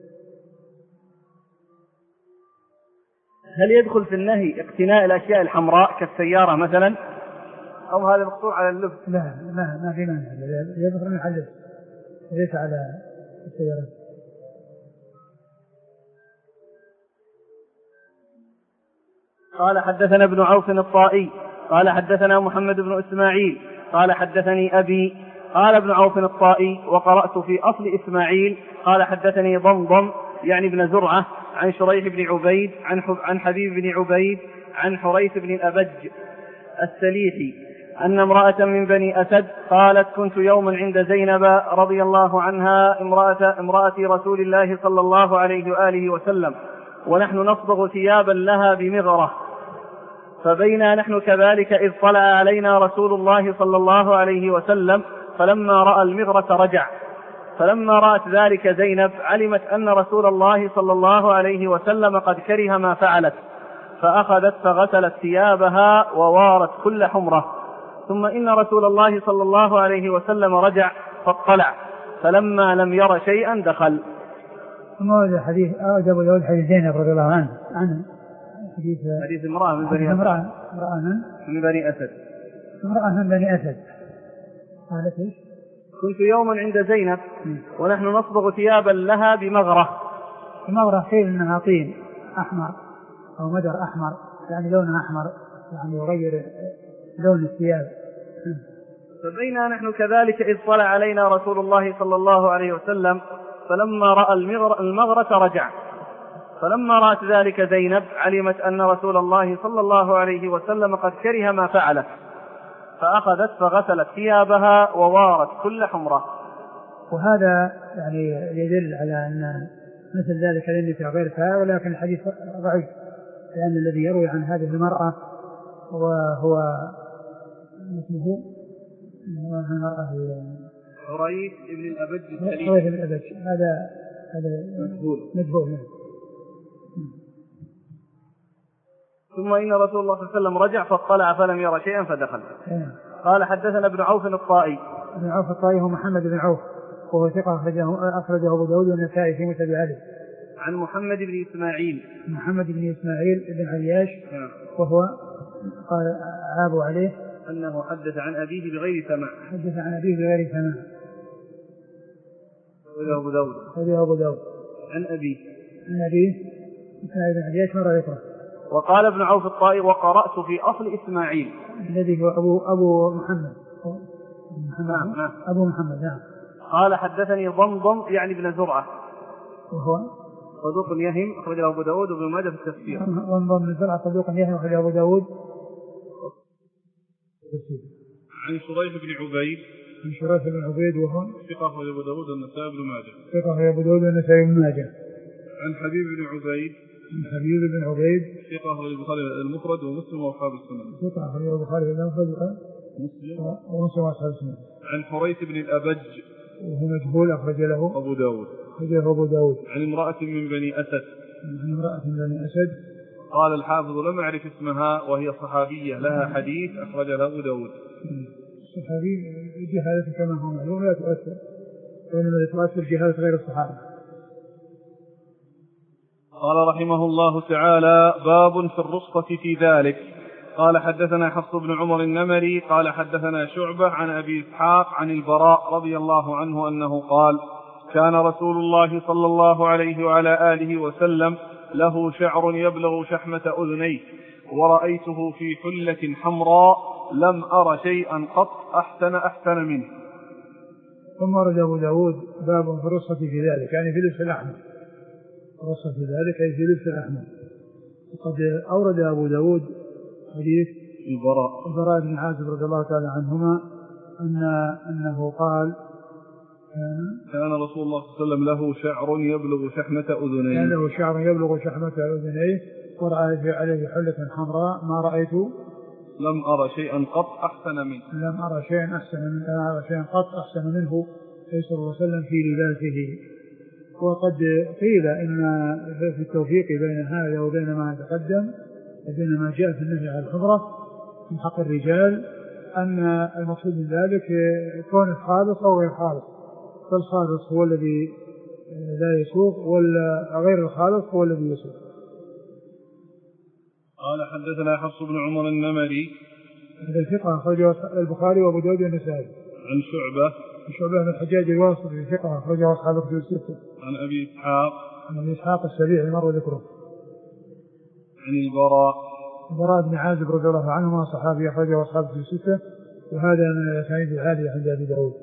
هل يدخل في النهي اقتناء الأشياء الحمراء كالسيارة مثلا أو هذا مقصور على اللبس؟ لا ما ما في مانع يدخل على اللبس وليس على السيارات. قال حدثنا ابن عوف الطائي قال حدثنا محمد بن إسماعيل قال حدثني أبي قال ابن عوف الطائي وقرأت في أصل إسماعيل قال حدثني ضمضم يعني ابن زرعة عن شريح بن عبيد عن, عن حبيب بن عبيد عن حريث بن الأبج السليحي أن امرأة من بني أسد قالت كنت يوما عند زينب رضي الله عنها امرأة, امرأة رسول الله صلى الله عليه وآله وسلم ونحن نصبغ ثيابا لها بمغرة، فبينا نحن كذلك إذ طلع علينا رسول الله صلى الله عليه وسلم فلما رأى المغرة رجع. فلما رأت ذلك زينب علمت أن رسول الله صلى الله عليه وسلم قد كره ما فعلت، فأخذت فغسلت ثيابها ووارت كل حمرة. ثم إن رسول الله صلى الله عليه وسلم رجع فاطلع، فلما لم ير شيئا دخل. ثم هذا حديث أبو داود حديث زينب رضي الله عنه عنه حديث حديث امرأة من بني امرأة من بني أسد امرأة من بني أسد قالت إيش؟ كنت يوما عند زينب ونحن نصبغ ثيابا لها بمغرة. المغرة قيل إنها طين أحمر أو مدر أحمر، يعني لونها أحمر، يعني يغير لون الثياب. فبينا نحن كذلك إذ طلع علينا رسول الله صلى الله عليه وسلم فلما رأى المغرة رجع. فلما رأت ذلك زينب علمت أن رسول الله صلى الله عليه وسلم قد كره ما فعلت، فأخذت فغسلت ثيابها ووارت كل حمرة. وهذا يعني يدل على أن مثل ذلك للنساء غير فاعل، ولكن الحديث ضعيف، لأن الذي يروي عن هذه المرأة وهو اسمه حريث بن الأبج السليم. حريث بن الأبج هذا هذا مجهول مجهول. ثم إن رسول الله صلى الله عليه وسلم رجع فاطلع فلم ير شيئا فدخل. قال حدثنا ابن عوف الطائي. ابن عوف الطائي هو محمد بن عوف وهو ثقة أخرجه أخرجه أبو داود والنسائي في مسند علي. عن محمد بن إسماعيل. محمد بن إسماعيل بن عياش وهو قال عابوا عليه أنه حدث عن أبيه بغير سماع. حدث عن أبيه بغير سماع. وله أبو داود. وله أبو داود. عن أبيه. عن أبيه إسماعيل بن عياش مرة يقرأ. وقال ابن عوف الطائي وقرأت في أصل إسماعيل الذي هو أبو أبو محمد. محمد. نعم نعم. أبو محمد نعم. قال حدثني ضمضم يعني ابن زرعة وهو صدوق يهم أخرجه أبو داود وابن ماجه في التفسير. ضمضم بن زرعة صدوق يهم أخرجه أبو داود. عن شريح بن عبيد. عن شريح بن عبيد وهو ثقة أخرجه أبو داود والنسائي بن ماجه. ثقة أخرجه أبو داود والنسائي بن ماجه. عن حبيب بن عبيد. عن حبيب بن عبيد ثقة أخرجه البخاري المفرد ومسلم وأصحاب السنن. ثقة أخرجه البخاري المفرد مسلم ومسلم وأصحاب السنن. عن حريث بن الأبج وهو مجهول أخرج له أبو داود. أخرجه أبو داود. عن امرأة من بني أسد. عن امرأة من بني أسد. قال الحافظ لم أعرف اسمها وهي صحابية لها حديث أخرجها أبو داود. الصحابي جهالة كما هو معلوم لا تؤثر، وإنما تؤثر جهالة غير الصحابة. قال رحمه الله تعالى باب في الرخصة في ذلك. قال حدثنا حفص بن عمر النمري قال حدثنا شعبة عن أبي إسحاق عن البراء رضي الله عنه أنه قال كان رسول الله صلى الله عليه وعلى آله وسلم له شعر يبلغ شحمة أذنيه ورأيته في حلة حمراء لم أر شيئا قط أحسن أحسن منه. ثم ورد أبو داود باب في الرخصة في ذلك، يعني في لبس الأحمر. الرخصة في ذلك أي في لبس الأحمر. وقد أورد أبو داود حديث البراء البراء بن عازب رضي الله تعالى عنهما أن أنه قال كان كان رسول الله صلى الله عليه وسلم له شعر يبلغ شحمة أذنيه كان له شعر يبلغ شحمة أذنيه ورأى عليه حلة حمراء ما رأيت لم أرى شيئا قط أحسن منه لم أرى شيئا أحسن من لم أرى شيئا قط أحسن منه صلى الله عليه وسلم في لباسه. وقد قيل إن في التوفيق بين هذا وبين ما تقدم وبين ما جاء في النهي عن الحضرة من حق الرجال أن المقصود من ذلك كون خالص أو غير خالص، فالخالص هو الذي لا يسوق وغير الخالص هو الذي يسوق. قال حدثنا حفص بن عمر النمري هذا الثقة أخرجه البخاري وأبو داود والنسائي. عن شعبة شعبة بن الحجاج الواسطي ثقة أخرجه أصحاب الكتب الستة. عن أبي إسحاق عن أبي إسحاق السبيعي مر ذكره. عن البراء البراء بن عازب رضي الله عنهما صحابي أخرجه أصحاب الكتب الستة، وهذا من الأسانيد العالية عند أبي داود.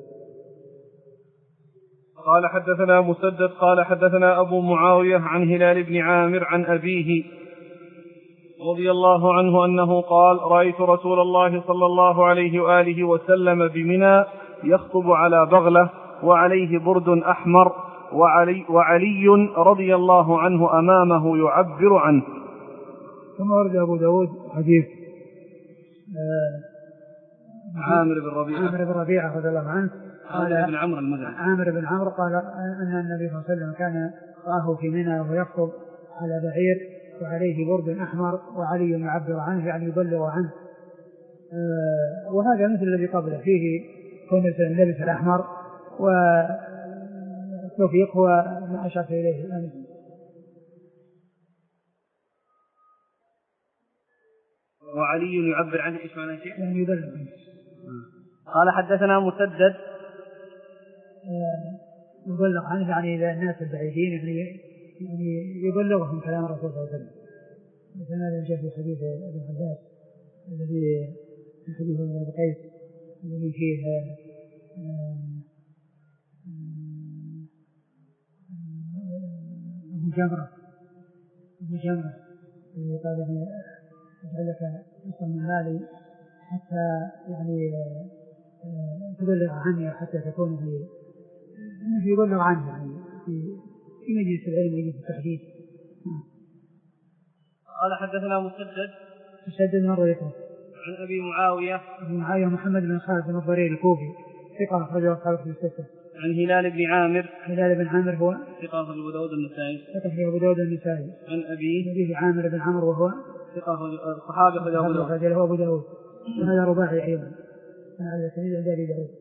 قال حدثنا مسدد قال حدثنا أبو معاوية عن هلال بن عامر عن أبيه رضي الله عنه أنه قال رأيت رسول الله صلى الله عليه وآله وسلم بمنى يخطب على بغلة وعليه برد أحمر وعلي, وعلي رضي الله عنه أمامه يعبر عنه. ثم ورد أبو داود حديث عامر بن ربيعة عامر بن ربيعة رضي الله عنه قال عامر بن عمرو المزني عامر بن عمرو قال أن النبي صلى الله عليه وسلم كان رآه في منى وهو يخطب على بعير وعليه برد أحمر وعلي يعبر عنه يعني يبلغ عنه. آه وهذا مثل الذي قبله فيه كون اللبس الأحمر والتوفيق هو ما أشرت إليه الآن. وعلي يعبر عنه إيش معنى شيء؟ يعني يبلغ عنه. قال حدثنا مسدد آه يبلغ عنه يعني إذا الناس البعيدين يعني يعني يبلغهم كلام الرسول صلى الله عليه وسلم. مثل هذا جاء في حديث ابن عباس الذي في حديث ابن قيس الذي فيه أبو جمرة أبو جمرة الذي قال يعني أجعل لك نصف من مالي حتى يعني تبلغ عني حتى تكون في أنه يبلغ عنه يعني في في مجلس العلم ومجلس التحديث. قال حدثنا مسدد مسدد مرة يكون عن أبي معاوية أبي معاوية محمد بن خالد بن الضرير الكوفي ثقة أخرجه أصحاب الكتب الستة. عن هلال بن عامر هلال بن عامر هو ثقة أخرجه أبو داود النسائي ثقة أخرجه أبو داود النسائي. عن أبيه أبيه عامر بن عمرو وهو ثقة صحابي أخرجه أبو داود أخرجه أبو داود وهذا رباعي أيضا هذا سند عند أبي داود.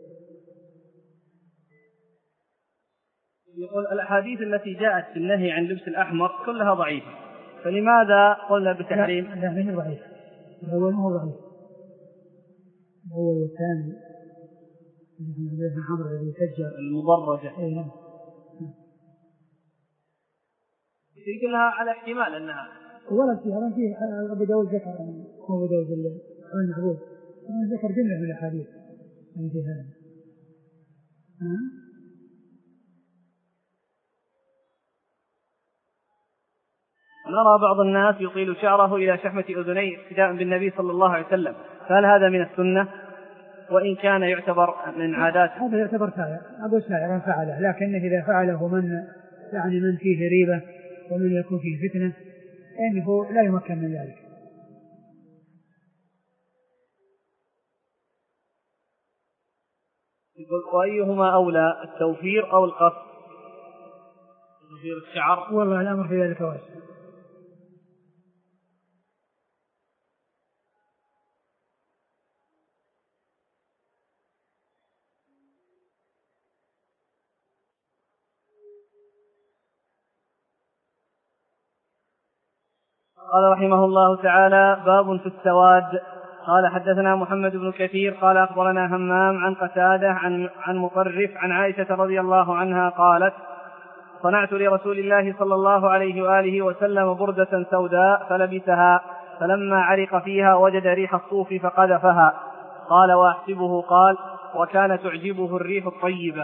يقول الأحاديث التي جاءت في النهي عن لبس الأحمر كلها ضعيفة فلماذا قلنا بتحريم؟ لا لا مش ضعيف الأول هو ضعيف الأول والثاني ابن عمرو الذي سجل المضرجة أي نعم كلها على احتمال أنها ولا في هذا فيه أبو داود ذكر هو أبو داود المعبود ذكر جملة من الأحاديث يعني في هذا. نرى بعض الناس يطيل شعره إلى شحمة أذنيه اقتداء بالنبي صلى الله عليه وسلم فهل هذا من السنة وإن كان يعتبر من عادات؟ هذا يعتبر سائر أبو سائر فعله لكنه إذا فعله من يعني من فيه ريبة ومن يكون فيه فتنة فإنه لا يمكن من ذلك. وأيهما أولى التوفير أو القص؟ توفير الشعر والله الأمر في ذلك واسع. قال رحمه الله تعالى باب في السواد. قال حدثنا محمد بن كثير قال أخبرنا همام عن قتادة عن, عن مطرف عن عائشة رضي الله عنها قالت صنعت لرسول الله صلى الله عليه وآله وسلم بردة سوداء فلبسها فلما عرق فيها وجد ريح الصوف فقذفها. قال وأحسبه قال وكان تعجبه الريح الطيبة.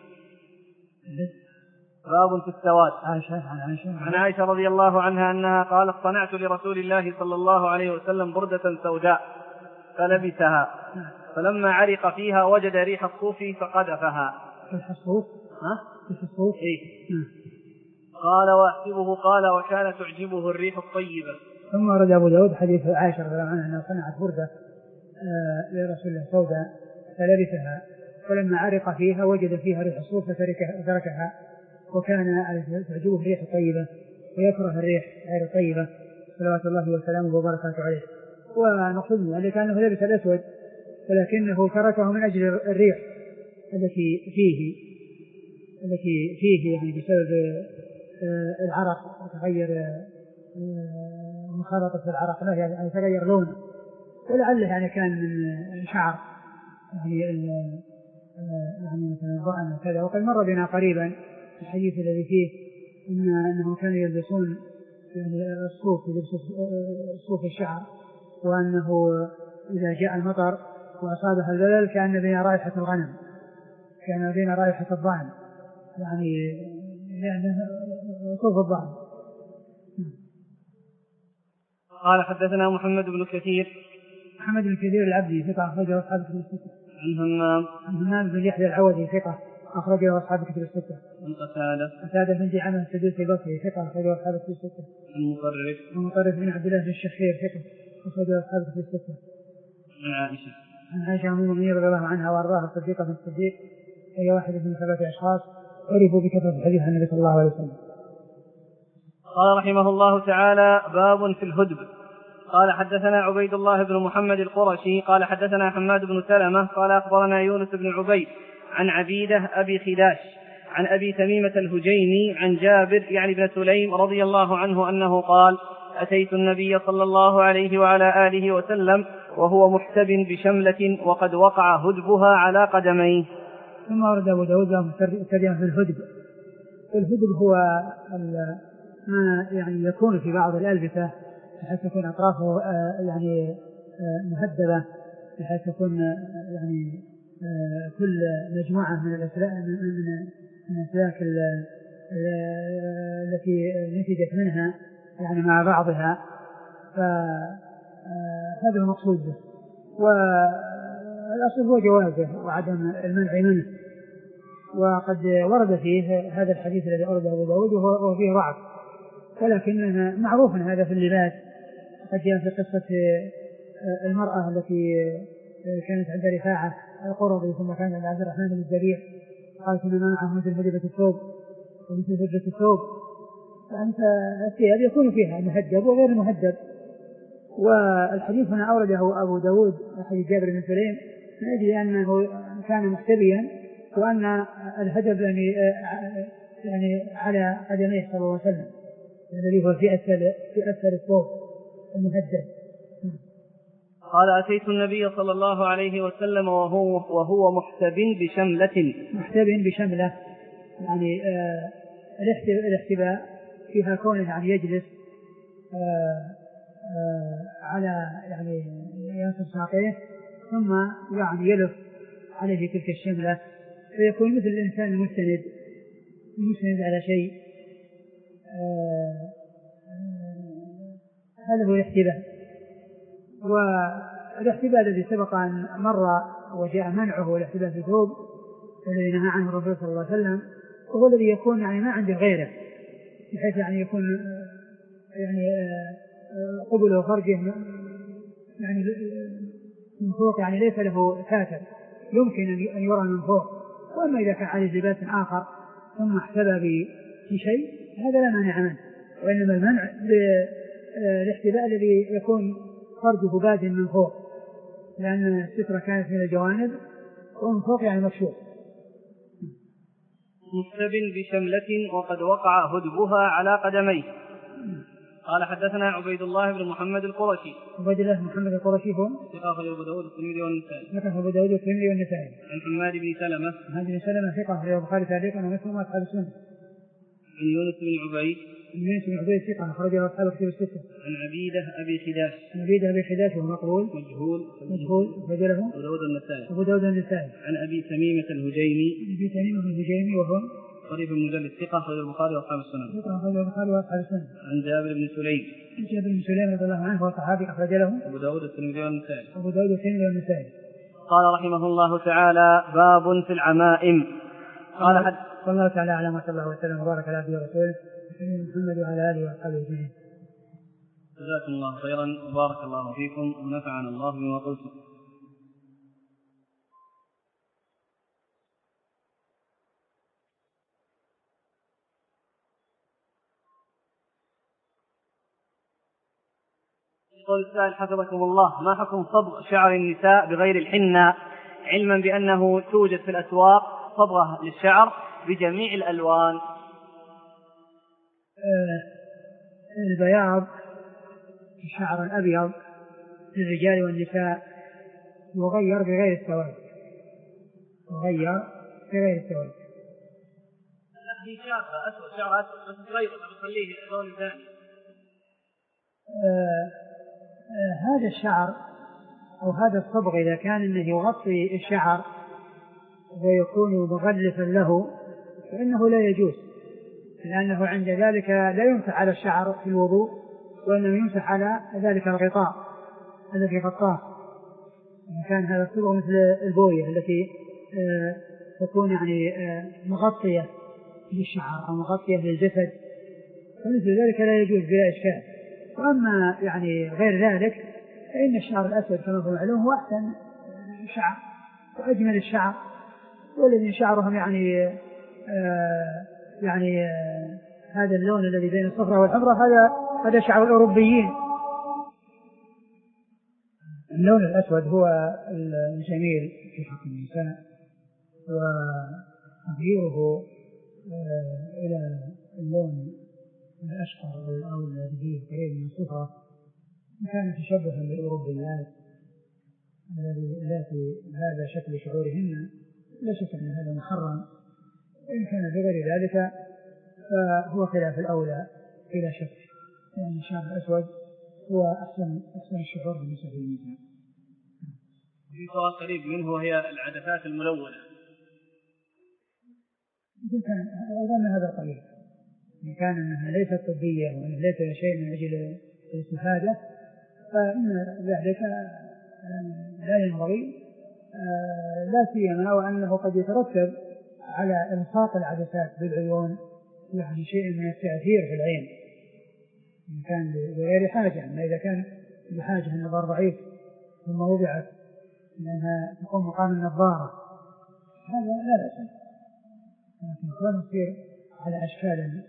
باب في السواد. عائشة عن عائشة عن عائشة رضي الله عنها أنها قالت صنعت لرسول الله صلى الله عليه وسلم بردة سوداء فلبسها فلما عرق فيها وجد ريح الصوف فقذفها. ريح الصوف؟ ها؟ ريح الصوف؟ إيه. قال وأحسبه قال وكان تعجبه الريح الطيبة. ثم ورد أبو داود حديث عائشة رضي الله عنها أنها صنعت بردة آه لرسول الله سوداء فلبسها فلما عرق فيها وجد فيها ريح الصوف فتركها وكان تعجبه الريح الطيبة ويكره الريح غير الطيبة صلوات الله وسلامه وبركاته عليه. ونقصد ذلك أنه لبس الأسود ولكنه تركه من أجل الريح التي فيه التي فيه يعني بسبب العرق تغير مخالطة العرق له يعني تغير لونه ولعله يعني كان من شعر يعني يعني مثلا ضأن وكذا. وقد مر بنا قريبا الحديث الذي فيه إن أنهم كانوا يلبسون يعني الصوف يلبس صوف الشعر وأنه إذا جاء المطر وأصابها البلل كان بين رائحة الغنم كان بين رائحة الضأن يعني لأنه صوف الضأن. قال حدثنا محمد بن كثير محمد بن كثير العبدي ثقة أخرجه أصحاب الكتب الستة. عن همام عن همام بن يحيى العوضي ثقة أخرجه أصحاب الكتب الستة. عن قتادة قتادة بن دعامة السدوسي البصري ثقة أخرجه أصحاب الكتب الستة. عن مطرف عن مطرف بن عبد الله بن الشخير ثقة أخرجه أصحاب الكتب الستة. عن عائشة عن عائشة أم المؤمنين رضي الله عنها وأرضاها الصديقة بنت الصديق هي واحدة من سبعة أشخاص عرفوا بكثرة الحديث عن النبي صلى الله عليه وسلم. قال رحمه الله تعالى: باب في الهدب. قال حدثنا عبيد الله بن محمد القرشي قال حدثنا حماد بن سلمة قال أخبرنا يونس بن عبيد عن عبيدة أبي خداش عن أبي تميمة الهجيمي عن جابر يعني بن سليم رضي الله عنه أنه قال: أتيت النبي صلى الله عليه وعلى آله وسلم وهو محتب بشملة وقد وقع هدبها على قدميه. ثم ورد أبو داود مبتدئا في الهدب. الهدب هو ما يعني يكون في بعض الألبسة بحيث تكون أطرافه يعني مهدبة، بحيث تكون يعني كل مجموعة من الأسلاك من الأسلاك التي نتجت منها يعني مع بعضها، فهذا المقصود به. والأصل هو جوازه وعدم المنع منه، وقد ورد فيه هذا الحديث الذي أورده أبو داود وهو فيه ضعف، ولكن معروف هذا في اللباس. قد جاء في قصة المرأة التي كانت عند رفاعة القرظي ثم كانت عند عبد الرحمن بن الزبير، قالت إنما معه مثل هدبة الثوب ومثل هدبة الثوب، يعني فالثياب يكون فيها مهدب وغير مهدب. والحديث هنا أورده أبو داود حديث جابر بن سليم من أجل أنه كان محتبيا، وأن الهدب يعني يعني على قدميه صلى الله عليه وسلم الذي هو في أسفل في أسفل الثوب المهدب. قال: أتيت النبي صلى الله عليه وسلم وهو وهو محتب بشملة. محتب بشملة يعني آه الاحتباء فيها كونه يعني يجلس آه آه على يعني ينصب ساقيه ثم يعني يلف عليه تلك الشملة، فيكون مثل الإنسان المستند المستند على شيء. آه آه هذا هو الاحتباء. والاحتباء الذي سبق أن مر وجاء منعه والاحتباء في ثوب الذي نهى عنه الرسول صلى الله عليه وسلم، وهو الذي يكون يعني ما عنده غيره، بحيث يعني يكون يعني قبله وخرجه يعني من فوق، يعني ليس له ساتر يمكن أن يرى من فوق. وأما إذا كان عليه لباس آخر ثم احتبى بشيء هذا لا مانع منه، وإنما المنع بالاحتباء الذي يكون خرجه باد من فوق، لأن السترة كانت من الجوانب ومن فوق يعني مكشوف. محتب بشملة وقد وقع هدبها على قدميه. قال حدثنا عبيد الله بن محمد القرشي. عبيد الله بن محمد القرشي هو ثقة أخرجه أبو داود والترمذي والنسائي. ثقة أبو داود والترمذي والنسائي. عن حماد بن سلمة. حماد بن سلمة ثقة أخرجه البخاري تعليقا ومسلم وأصحاب السنة. عن يونس بن عبيد. عن يونس بن عبيد ثقة أخرجه أصحاب الكتب الستة. عن عبيدة أبي خداش. عن عبيدة أبي خداش وهو مقبول مجهول مجهول رجله أبو داود النسائي. أبو داود النسائي. عن أبي تميمة الهجيمي. أبي تميمة الهجيمي وهو قريب من مجلد ثقة أخرجه البخاري وأصحاب السنة. ثقة أخرجه البخاري وأصحاب السنة. عن جابر بن سليم. عن جابر بن سليم رضي الله عنه وهو صحابي أخرج له أبو داود الترمذي والنسائي. أبو داود الترمذي والنسائي. قال رحمه الله تعالى: باب في العمائم. قال حد صلى الله تعالى على ما صلى الله وسلم وبارك على عبده ورسوله محمد وعلى آله وأصحابه أجمعين. جزاكم الله خيرا وبارك الله فيكم ونفعنا الله بما قلتم. يقول السائل حفظكم الله: ما حكم صبغ شعر النساء بغير الحنة، علما بأنه توجد في الأسواق صبغة للشعر بجميع الألوان؟ آه البياض الشعر الأبيض للرجال والنساء يغير بغير السواد، يغير بغير السواد. هذه شابة أسود شعر أسود بس تغير بتخليه لون ثاني. آه آه هذا الشعر أو هذا الصبغ إذا كان أنه يغطي الشعر ويكون مغلفا له فإنه لا يجوز، لأنه عند ذلك لا يمسح على الشعر في الوضوء، وإنما يمسح على ذلك الغطاء الذي غطاه. كان هذا الصبغ مثل البوية التي آه تكون يعني آه مغطية للشعر أو مغطية للجسد، فمثل ذلك لا يجوز بلا إشكال. وأما يعني غير ذلك فإن الشعر الأسود كما هو معلوم هو أحسن شعر وأجمل الشعر، والذين شعرهم يعني آه يعني آه هذا اللون الذي بين الصفراء والحمراء هذا هذا شعر الأوروبيين. اللون الأسود هو الجميل في حق النساء، وتغييره آه إلى اللون الأشقر أو الذي قريب من الصفرة كان تشبها بالأوروبيات التي هذا شكل شعورهن، لا شك أن هذا محرم. إن كان بغير ذلك فهو خلاف الأولى بلا شك، لأن يعني الشعر الأسود هو أحسن أحسن الشعور بالنسبة للنساء. في سؤال قريب منه وهي العدسات الملونة. إذا كان أظن هذا قليل، إن كان أنها ليست طبية وأن ليس شيء من أجل الاستفادة فإن ذلك لا ينبغي، لا سيما وأنه قد يترتب على إلصاق العدسات بالعيون يعني شيء من التأثير في العين إن كان بغير حاجة. أما إذا كان بحاجة النظر ضعيف ثم وضعت لأنها تقوم مقام النظارة هذا لا بأس، لكن كون يصير على أشكال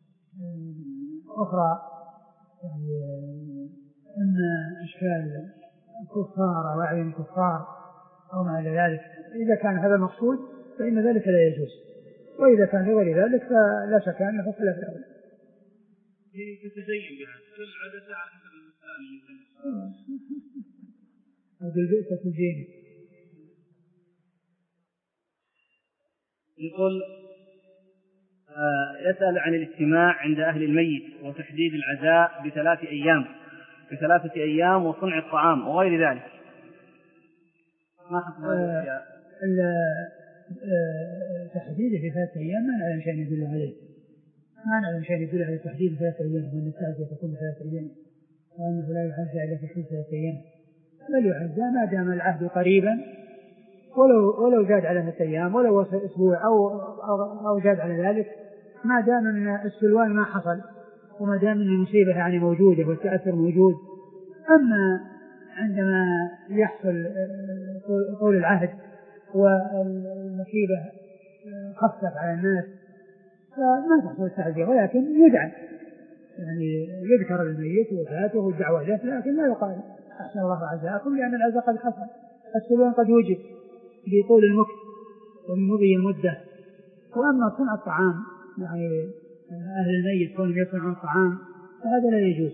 أخرى يعني إما أشكال كفار أو أعين كفار أو ما إلى ذلك، إذا كان هذا المقصود فإن ذلك لا يجوز، وإذا كان غير ذلك فلا شك أنه خلاف الأولى. هي تتزين بها كل عدسة على حسب المسألة أقول بئس تزين. يقول آه يسأل عن الاجتماع عند أهل الميت وتحديد العزاء بثلاث أيام بثلاثة أيام وصنع الطعام وغير ذلك، ما حكم هذه الأشياء؟ تحديده في ثلاثة أيام ما نعلم شيء يدل عليه، ما نعلم شيء يدل على تحديد ثلاثة أيام وأن التعزية تكون ثلاثة أيام وأنه لا يعزى إلا في ثلاثة أيام، بل يعزى ما دام العهد قريبا ولو ولو زاد على ثلاثة أيام ولو أسبوع أو أو أو زاد على ذلك، ما دام أن السلوان ما حصل وما دام أن المصيبة يعني موجودة والتأثر موجود. أما عندما يحصل طول العهد والمصيبة خفت على الناس فما تحصل التعزية، ولكن يدعى يعني يذكر الميت وفاته والدعوة له، لكن لا يقال أحسن الله عزاءكم لأن العزاء قد حصل، السلوان قد وجد بطول المكت ومن مضي المدة. وأما صنع الطعام يعني أهل الميت كونهم يصنعون الطعام فهذا لا يجوز،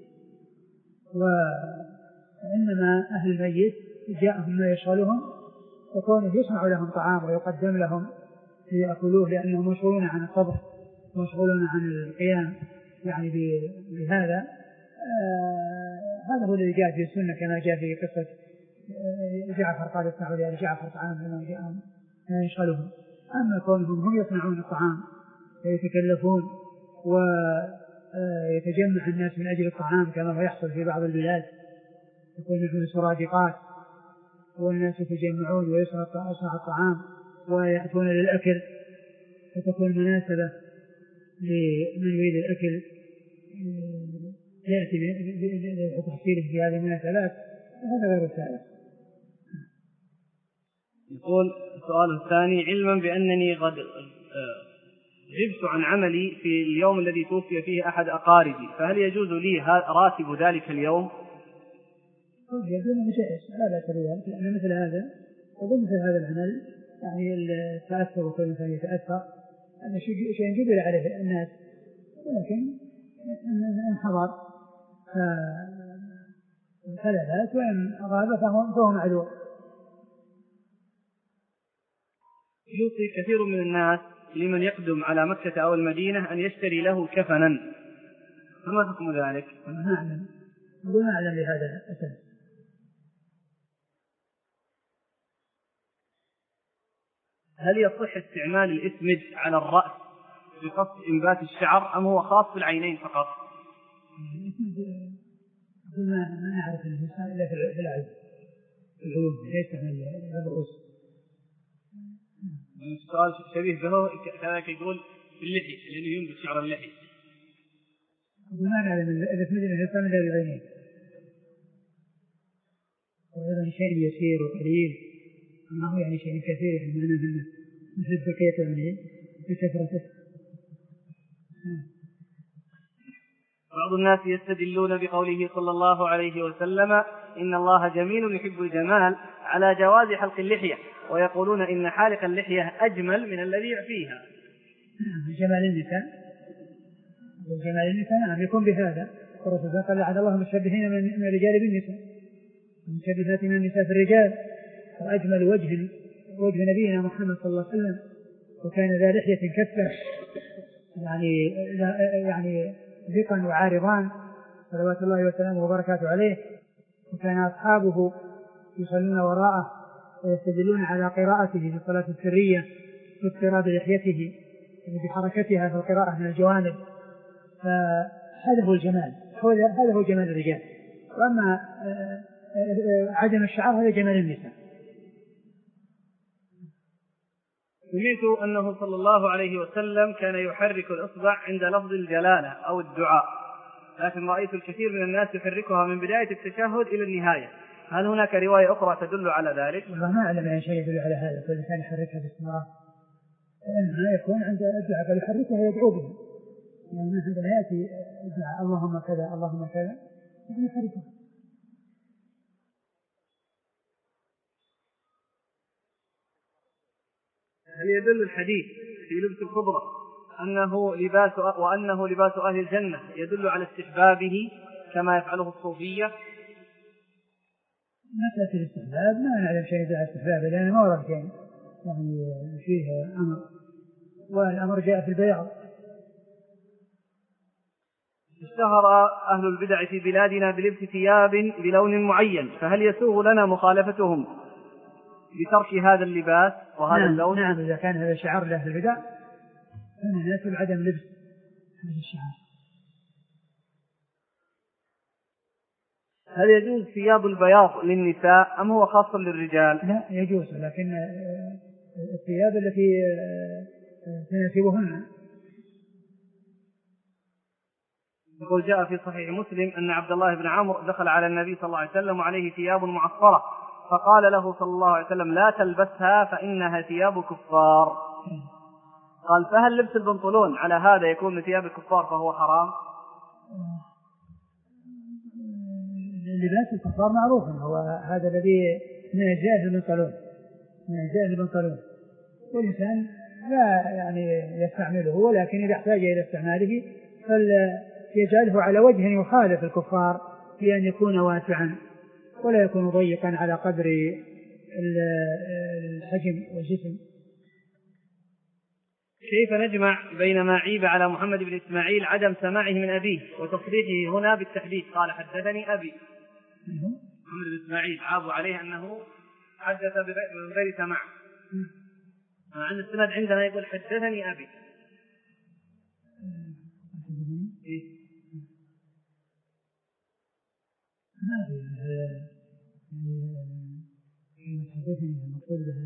وإنما أهل الميت جاءهم ما يشغلهم فكونه يصنع لهم طعام ويقدم لهم ليأكلوه لأنهم مشغولون عن الطبخ مشغولون عن القيام يعني بهذا. آه هذا هو الذي جاء في السنة كما جاء في قصة جعفر قال اصنعوا لآل جعفر طعام لما جاءهم ما يشغلهم. أما كونهم هم يصنعون الطعام ويتكلفون ويتجمع الناس من أجل الطعام كما هو يحصل في بعض البلاد، يكون نحن سرادقات والناس يتجمعون ويصنع الطعام ويأتون للأكل فتكون مناسبة لمن يريد الأكل يأتي بتحصيله في هذه المناسبات، وهذا غير سائغ. يقول السؤال الثاني: علما بأنني قد غبت عن عملي في اليوم الذي توفي فيه أحد أقاربي، فهل يجوز لي راتب ذلك اليوم؟ يجوز مجائز لا بأس بذلك، لأن مثل هذا يقول مثل هذا العمل يعني التأثر وكل إنسان يتأثر هذا شيء جبل عليه الناس، ولكن إن حضر فلا بأس، وإن غاب فهو معذور. يوصي كثير من الناس لمن يقدم على مكة أو المدينة أن يشتري له كفنا، فما حكم ذلك؟ ما أعلم ما أعلم بهذا الأساس. هل يصح استعمال الإسمد على الرأس بقصد إنبات الشعر أم هو خاص بالعينين فقط؟ ما ما نعرف الإنسان إلا في العين في العيون ليس في الرؤوس. السؤال شبيه به كذلك يقول في اللحية لأنه ينبت شعر اللحية. ما نعلم الإسمد الإنسان إلا بالعينين، وهذا شيء يسير وقليل ما هو يعني شيء كثير يعني معناه أنه مثل بقية يعني بكثرته. بعض الناس يستدلون بقوله صلى الله عليه وسلم إن الله جميل يحب الجمال على جواز حلق اللحية، ويقولون إن حالق اللحية أجمل من الذي يعفيها. جمال النساء جمال النساء نعم يكون بهذا، ورسول قال لعن الله المشبهين من الرجال بالنساء، المشبهات من النساء في الرجال. وأجمل وجه وجه نبينا محمد صلى الله عليه وسلم، وكان ذا لحية كثة يعني يعني ذقا وعارضان صلوات الله وسلامه وبركاته عليه. وكان أصحابه يصلون وراءه ويستدلون على قراءته في الصلاة السرية واضطراب لحيته بحركتها في القراءة من الجوانب. فهذا هو الجمال، هذا هو جمال الرجال. وأما عدم الشعر هذا جمال النساء. سمعت أنه صلى الله عليه وسلم كان يحرك الإصبع عند لفظ الجلالة أو الدعاء، لكن رأيت الكثير من الناس يحركها من بداية التشهد إلى النهاية. هل هناك رواية أخرى تدل على ذلك؟ والله ما أعلم أي شيء يدل على هذا. كل كان يحركها باستمرار، لأنها يكون عند الدعاء فيحركها يدعو بها، يعني ما عندما يأتي الدعاء اللهم كذا اللهم كذا يحركها. هل يدل الحديث في لبس الخضرة أنه لباس وأنه لباس أهل الجنة يدل على استحبابه كما يفعله الصوفية؟ مسألة الاستحباب ما نعلم شيء على الاستحباب، لأن ما ورد شيء يعني فيه أمر، والأمر جاء في البياض. اشتهر أهل البدع في بلادنا بلبس ثياب بلون معين، فهل يسوغ لنا مخالفتهم بترك هذا اللباس وهذا نعم اللون؟ نعم إذا كان هذا شعار لأهل البدع فإن يناسب عدم لبس هذا الشعار. هل يجوز ثياب البياض للنساء أم هو خاص للرجال؟ لا يجوز، لكن الثياب التي تناسبهن. يقول جاء في صحيح مسلم أن عبد الله بن عمرو دخل على النبي صلى الله عليه وسلم وعليه ثياب معصرة، فقال له صلى الله عليه وسلم لا تلبسها فإنها ثياب كفار. قال فهل لبس البنطلون على هذا يكون من ثياب الكفار فهو حرام؟ لباس الكفار معروف هو هذا الذي من أجزاء البنطلون من أجزاء البنطلون والإنسان لا يعني يستعمله، ولكن إذا احتاج إلى استعماله فليجعله على وجه يخالف الكفار بأن يكون واسعا ولا يكون ضيقا على قدر الحجم والجسم. كيف نجمع بين ما عيب على محمد بن إسماعيل عدم سماعه من أبيه وتصريحه هنا بالتحديث؟ قال حدثني أبي. محمد بن إسماعيل عابوا عليه أنه حدث من غير سماع، مع أن السند عندنا يقول حدثني أبي. إيه؟ ما أدري يعني حدثني المقصود بها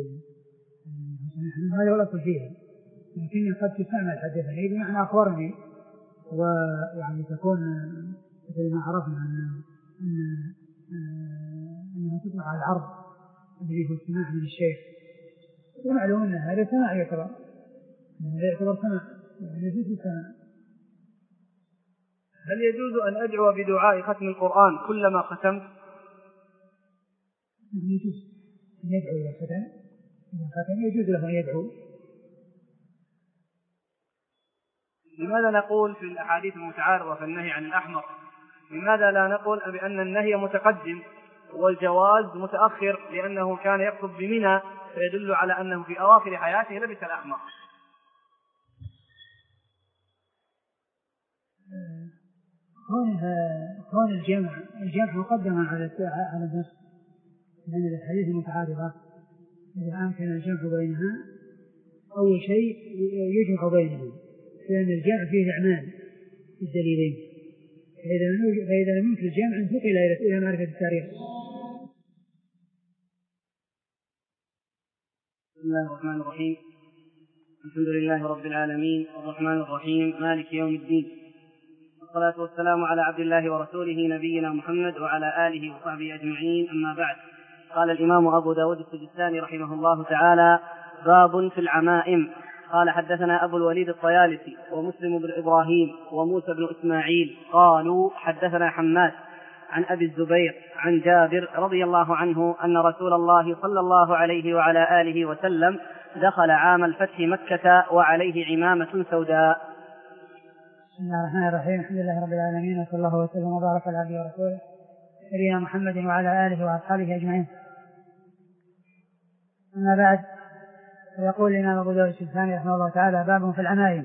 أنها هذا ولا أصل فيها، لكن قد تستعمل حدثني بمعنى أخبرني، ويعني تكون مثل ما عرفنا أن أنها تطلق على العرض الذي هو السماع من الشيخ، ومعلوم أن هذا سماع يعتبر هذا يعتبر سماع يعني في السماع. هل يجوز أن أدعو بدعاء ختم القرآن كلما ختمت؟ يجوز أن يدعو إلى ختم، إذا ختم يجوز له أن يدعو. لماذا نقول في الأحاديث المتعارضة في النهي عن الأحمر لماذا لا نقول بأن النهي متقدم والجواز متأخر؟ لأنه كان يقصد بمنى فيدل على أنه في أواخر حياته لبس الأحمر. كون الجمع الجمع مقدما على على النص، لأن الحديث المتعارضة إذا أمكن الجمع بينها أول شيء يجمع بينهم، لأن الجمع فيه إعمال الدليلين، فإذا لم يمكن الجمع انتقل إلى معرفة التاريخ. بسم الله الرحمن الرحيم، الحمد لله رب العالمين الرحمن الرحيم مالك يوم الدين، والصلاة والسلام على عبد الله ورسوله نبينا محمد وعلى آله وصحبه أجمعين، أما بعد. قال الإمام أبو داود السجستاني رحمه الله تعالى: باب في العمائم. قال حدثنا أبو الوليد الطيالسي ومسلم بن إبراهيم وموسى بن إسماعيل قالوا حدثنا حماد عن أبي الزبير عن جابر رضي الله عنه أن رسول الله صلى الله عليه وعلى آله وسلم دخل عام الفتح مكة وعليه عمامة سوداء. بسم الله الرحمن الرحيم. الحمد لله رب العالمين، وصلى الله وسلم وبارك على عبده ورسوله نبينا محمد وعلى آله وأصحابه أجمعين. أما بعد، فيقول الإمام أبو داود السجستاني رحمه الله تعالى: باب في العمائم.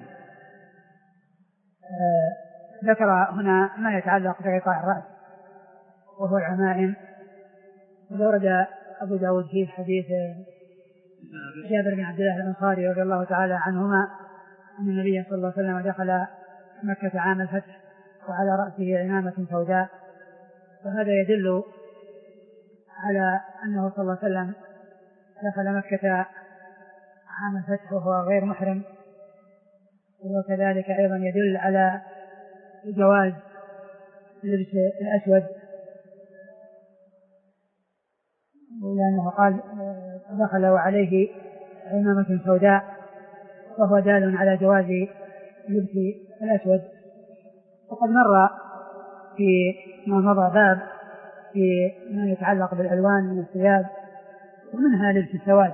آه ذكر هنا ما يتعلق بغطاء الرأس وهو العمائم، ورد أبو داود فيه حديث جابر بن عبد الله الأنصاري رضي الله تعالى عنهما أن النبي صلى الله عليه وسلم دخل مكة عام الفتح وعلى رأسه عمامة سوداء، وهذا يدل على أنه صلى الله عليه وسلم دخل مكة عام الفتح وهو غير محرم، وكذلك أيضا يدل على جواز لبس الأسود، ولأنه قال دخل وعليه عمامة سوداء، وهو دال على جواز لبس الأسود. وقد مر في ما مضى باب في ما يتعلق بالألوان من الثياب، ومنها لبس السواد.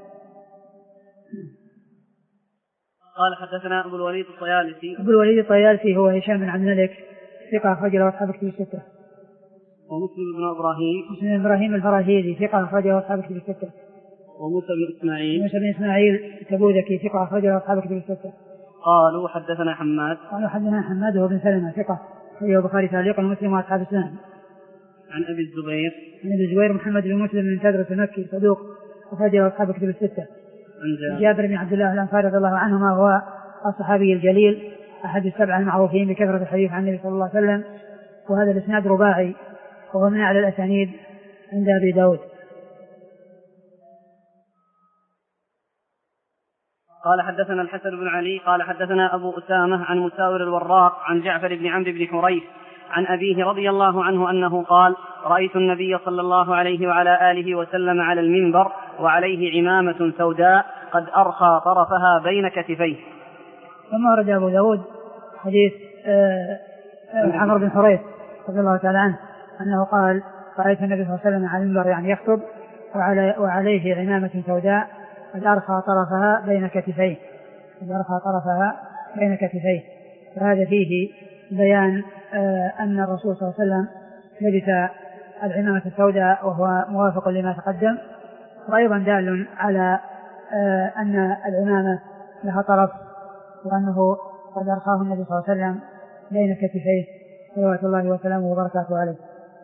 قال حدثنا أبو الوليد الطيالسي. أبو الوليد الطيالسي هو هشام بن عبد الملك، ثقة أخرجه أصحاب الكتب الستة. ومسلم بن إبراهيم. مسلم بن إبراهيم الفراهيدي، ثقة أخرجه أصحاب الكتب الستة. وموسى بن إسماعيل. موسى بن إسماعيل التبوذكي، ثقة أخرجه أصحاب الكتب الستة. قالوا حدثنا حماد. قالوا حدثنا حماد وهو بن سلمة، ثقة أخرجه البخاري تعليقا ومسلم وأصحاب السنن. عن أبي الزبير. عن أبي الزبير محمد بن مسلم بن تدرس المكي، صدوق أخرجه أصحاب الكتب الستة. عن جابر بن عبد الله الأنصاري رضي الله عنهما، هو الصحابي الجليل أحد السبعة المعروفين بكثرة الحديث عن النبي صلى الله عليه وسلم، وهذا الإسناد رباعي وهو من أعلى الأسانيد عند أبي داود. قال حدثنا الحسن بن علي قال حدثنا أبو أسامة عن مساور الوراق عن جعفر بن عمرو بن حريث عن أبيه رضي الله عنه أنه قال: رأيت النبي صلى الله عليه وعلى آله وسلم على المنبر وعليه عمامة سوداء قد أرخى طرفها بين كتفيه. ثم ورد أبو داود حديث عمرو بن حريث رضي الله تعالى عنه أنه قال: رأيت النبي صلى الله عليه وسلم على المنبر يعني يخطب وعليه عمامة سوداء قد أرخى طرفها بين كتفيه قد أرخى طرفها بين كتفيه. فهذا فيه بيان أن الرسول صلى الله عليه وسلم لبس العمامة السوداء وهو موافق لما تقدم، وأيضا دال على أن العمامة لها طرف، وأنه قد أرخاه النبي صلى الله عليه وسلم بين كتفيه صلوات الله وسلامه وبركاته عليه.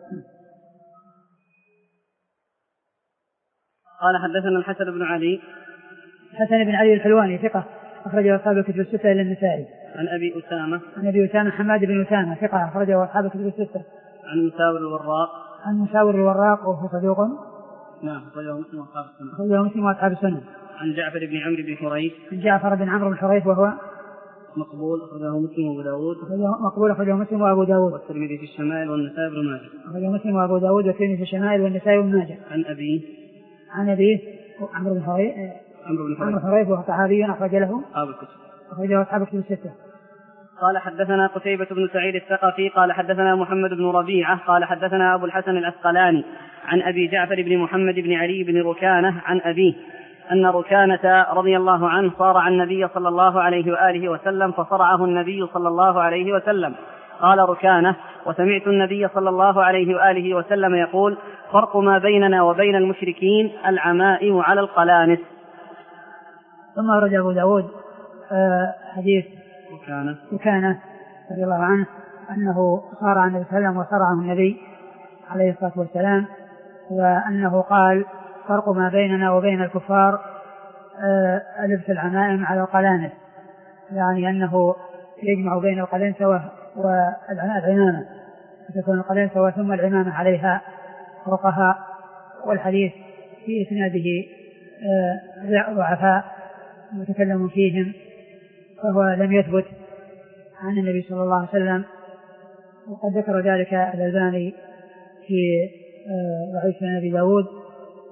قال حدثنا الحسن بن علي. الحسن بن علي الحلواني، ثقة أخرجه أصحاب الكتب الستة إلى النسائي. عن أبي أسامة. عن أبي أسامة حماد بن أسامة، ثقة أخرجه أصحاب الكتب الستة. عن مساور الوراق. عن مساور الوراق وهو صدوق. نعم أخرجه مسلم وأصحاب السنن. أخرجه مسلم وأصحاب السنن. عن جعفر بن عمرو بن حريث. عن جعفر بن عمرو بن حريث وهو مقبول أخرجه مسلم وأبو داود. مقبول أخرجه مسلم وأبو داود. والترمذي في الشمائل والنسائي بن ماجه. أخرجه مسلم وأبو داود والترمذي في الشمائل والنسائي بن ماجه. عن أبيه. عن أبيه عمرو بن حريث. عمرو بن حريث. عمرو بن حريث وهو صحابي أخرج له أصحاب الكتب. أخرجه أصحاب الكتب الستة. قال حدثنا قتيبة بن سعيد الثقفي قال حدثنا محمد بن ربيعة قال حدثنا أبو الحسن العسقلاني عن أبي جعفر بن محمد بن علي بن ركانة عن أبيه أن ركانة رضي الله عنه صارع النبي صلى الله عليه وآله وسلم فصرعه النبي صلى الله عليه وسلم. قال ركانة: وسمعت النبي صلى الله عليه وآله وسلم يقول: فرق ما بيننا وبين المشركين العمائم على القلانس. ثم ورد أبو داود حديث ركانة ركانة رضي الله عنه أنه صارع النبي صلى الله عليه وسلم وصرعه النبي عليه الصلاة والسلام، وأنه قال: فرق ما بيننا وبين الكفار لبس العمائم على القلانس، يعني أنه يجمع بين القلنسوة والعمامة، فتكون القلنسوة ثم العمامة عليها فوقها. والحديث في إسناده ضعفاء متكلم فيهم، فهو لم يثبت عن النبي صلى الله عليه وسلم، وقد ذكر ذلك الألباني في ضعيف سنن أبي داود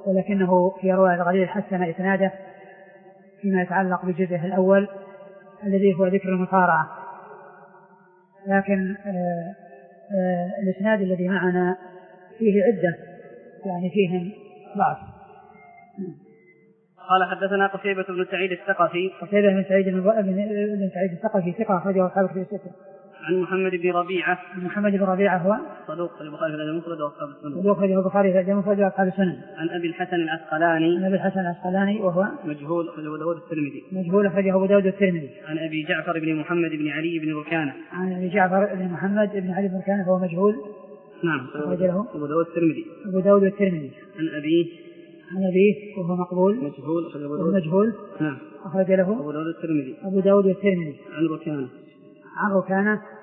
ولكنه في رواية الغليل حسن إسناده فيما يتعلق بجزءه الأول الذي هو ذكر المصارعة. لكن آآ آآ الإسناد الذي معنا فيه عدة يعني فيهم ضعف. قال حدثنا قتيبة بن سعيد الثقفي. قتيبة بن سعيد بن سعيد الثقفي ثقة أخرجه أصحاب الكتب الستة. عن محمد بن ربيعة. محمد بن ربيعة هو صدوق البخاري في المفرد وأصحاب السنن. صدوق البخاري في المفرد وأصحاب السنن. عن أبي الحسن العسقلاني. عن أبي الحسن العسقلاني وهو مجهول أخرجه أبو داود الترمذي. مجهول أخرجه أبو داود الترمذي. عن أبي جعفر بن محمد بن علي بن ركانة. عن أبي جعفر بن محمد بن علي بن ركانة فهو مجهول. نعم. أخرجه أبو داود الترمذي. أبو داود الترمذي. عن أبيه. عن أبيه وهو مقبول. مجهول أخرجه أبو داود. مجهول. نعم. أخرج له أبو داود الترمذي. أبو داود الترمذي. عن ركانة. عن ركانة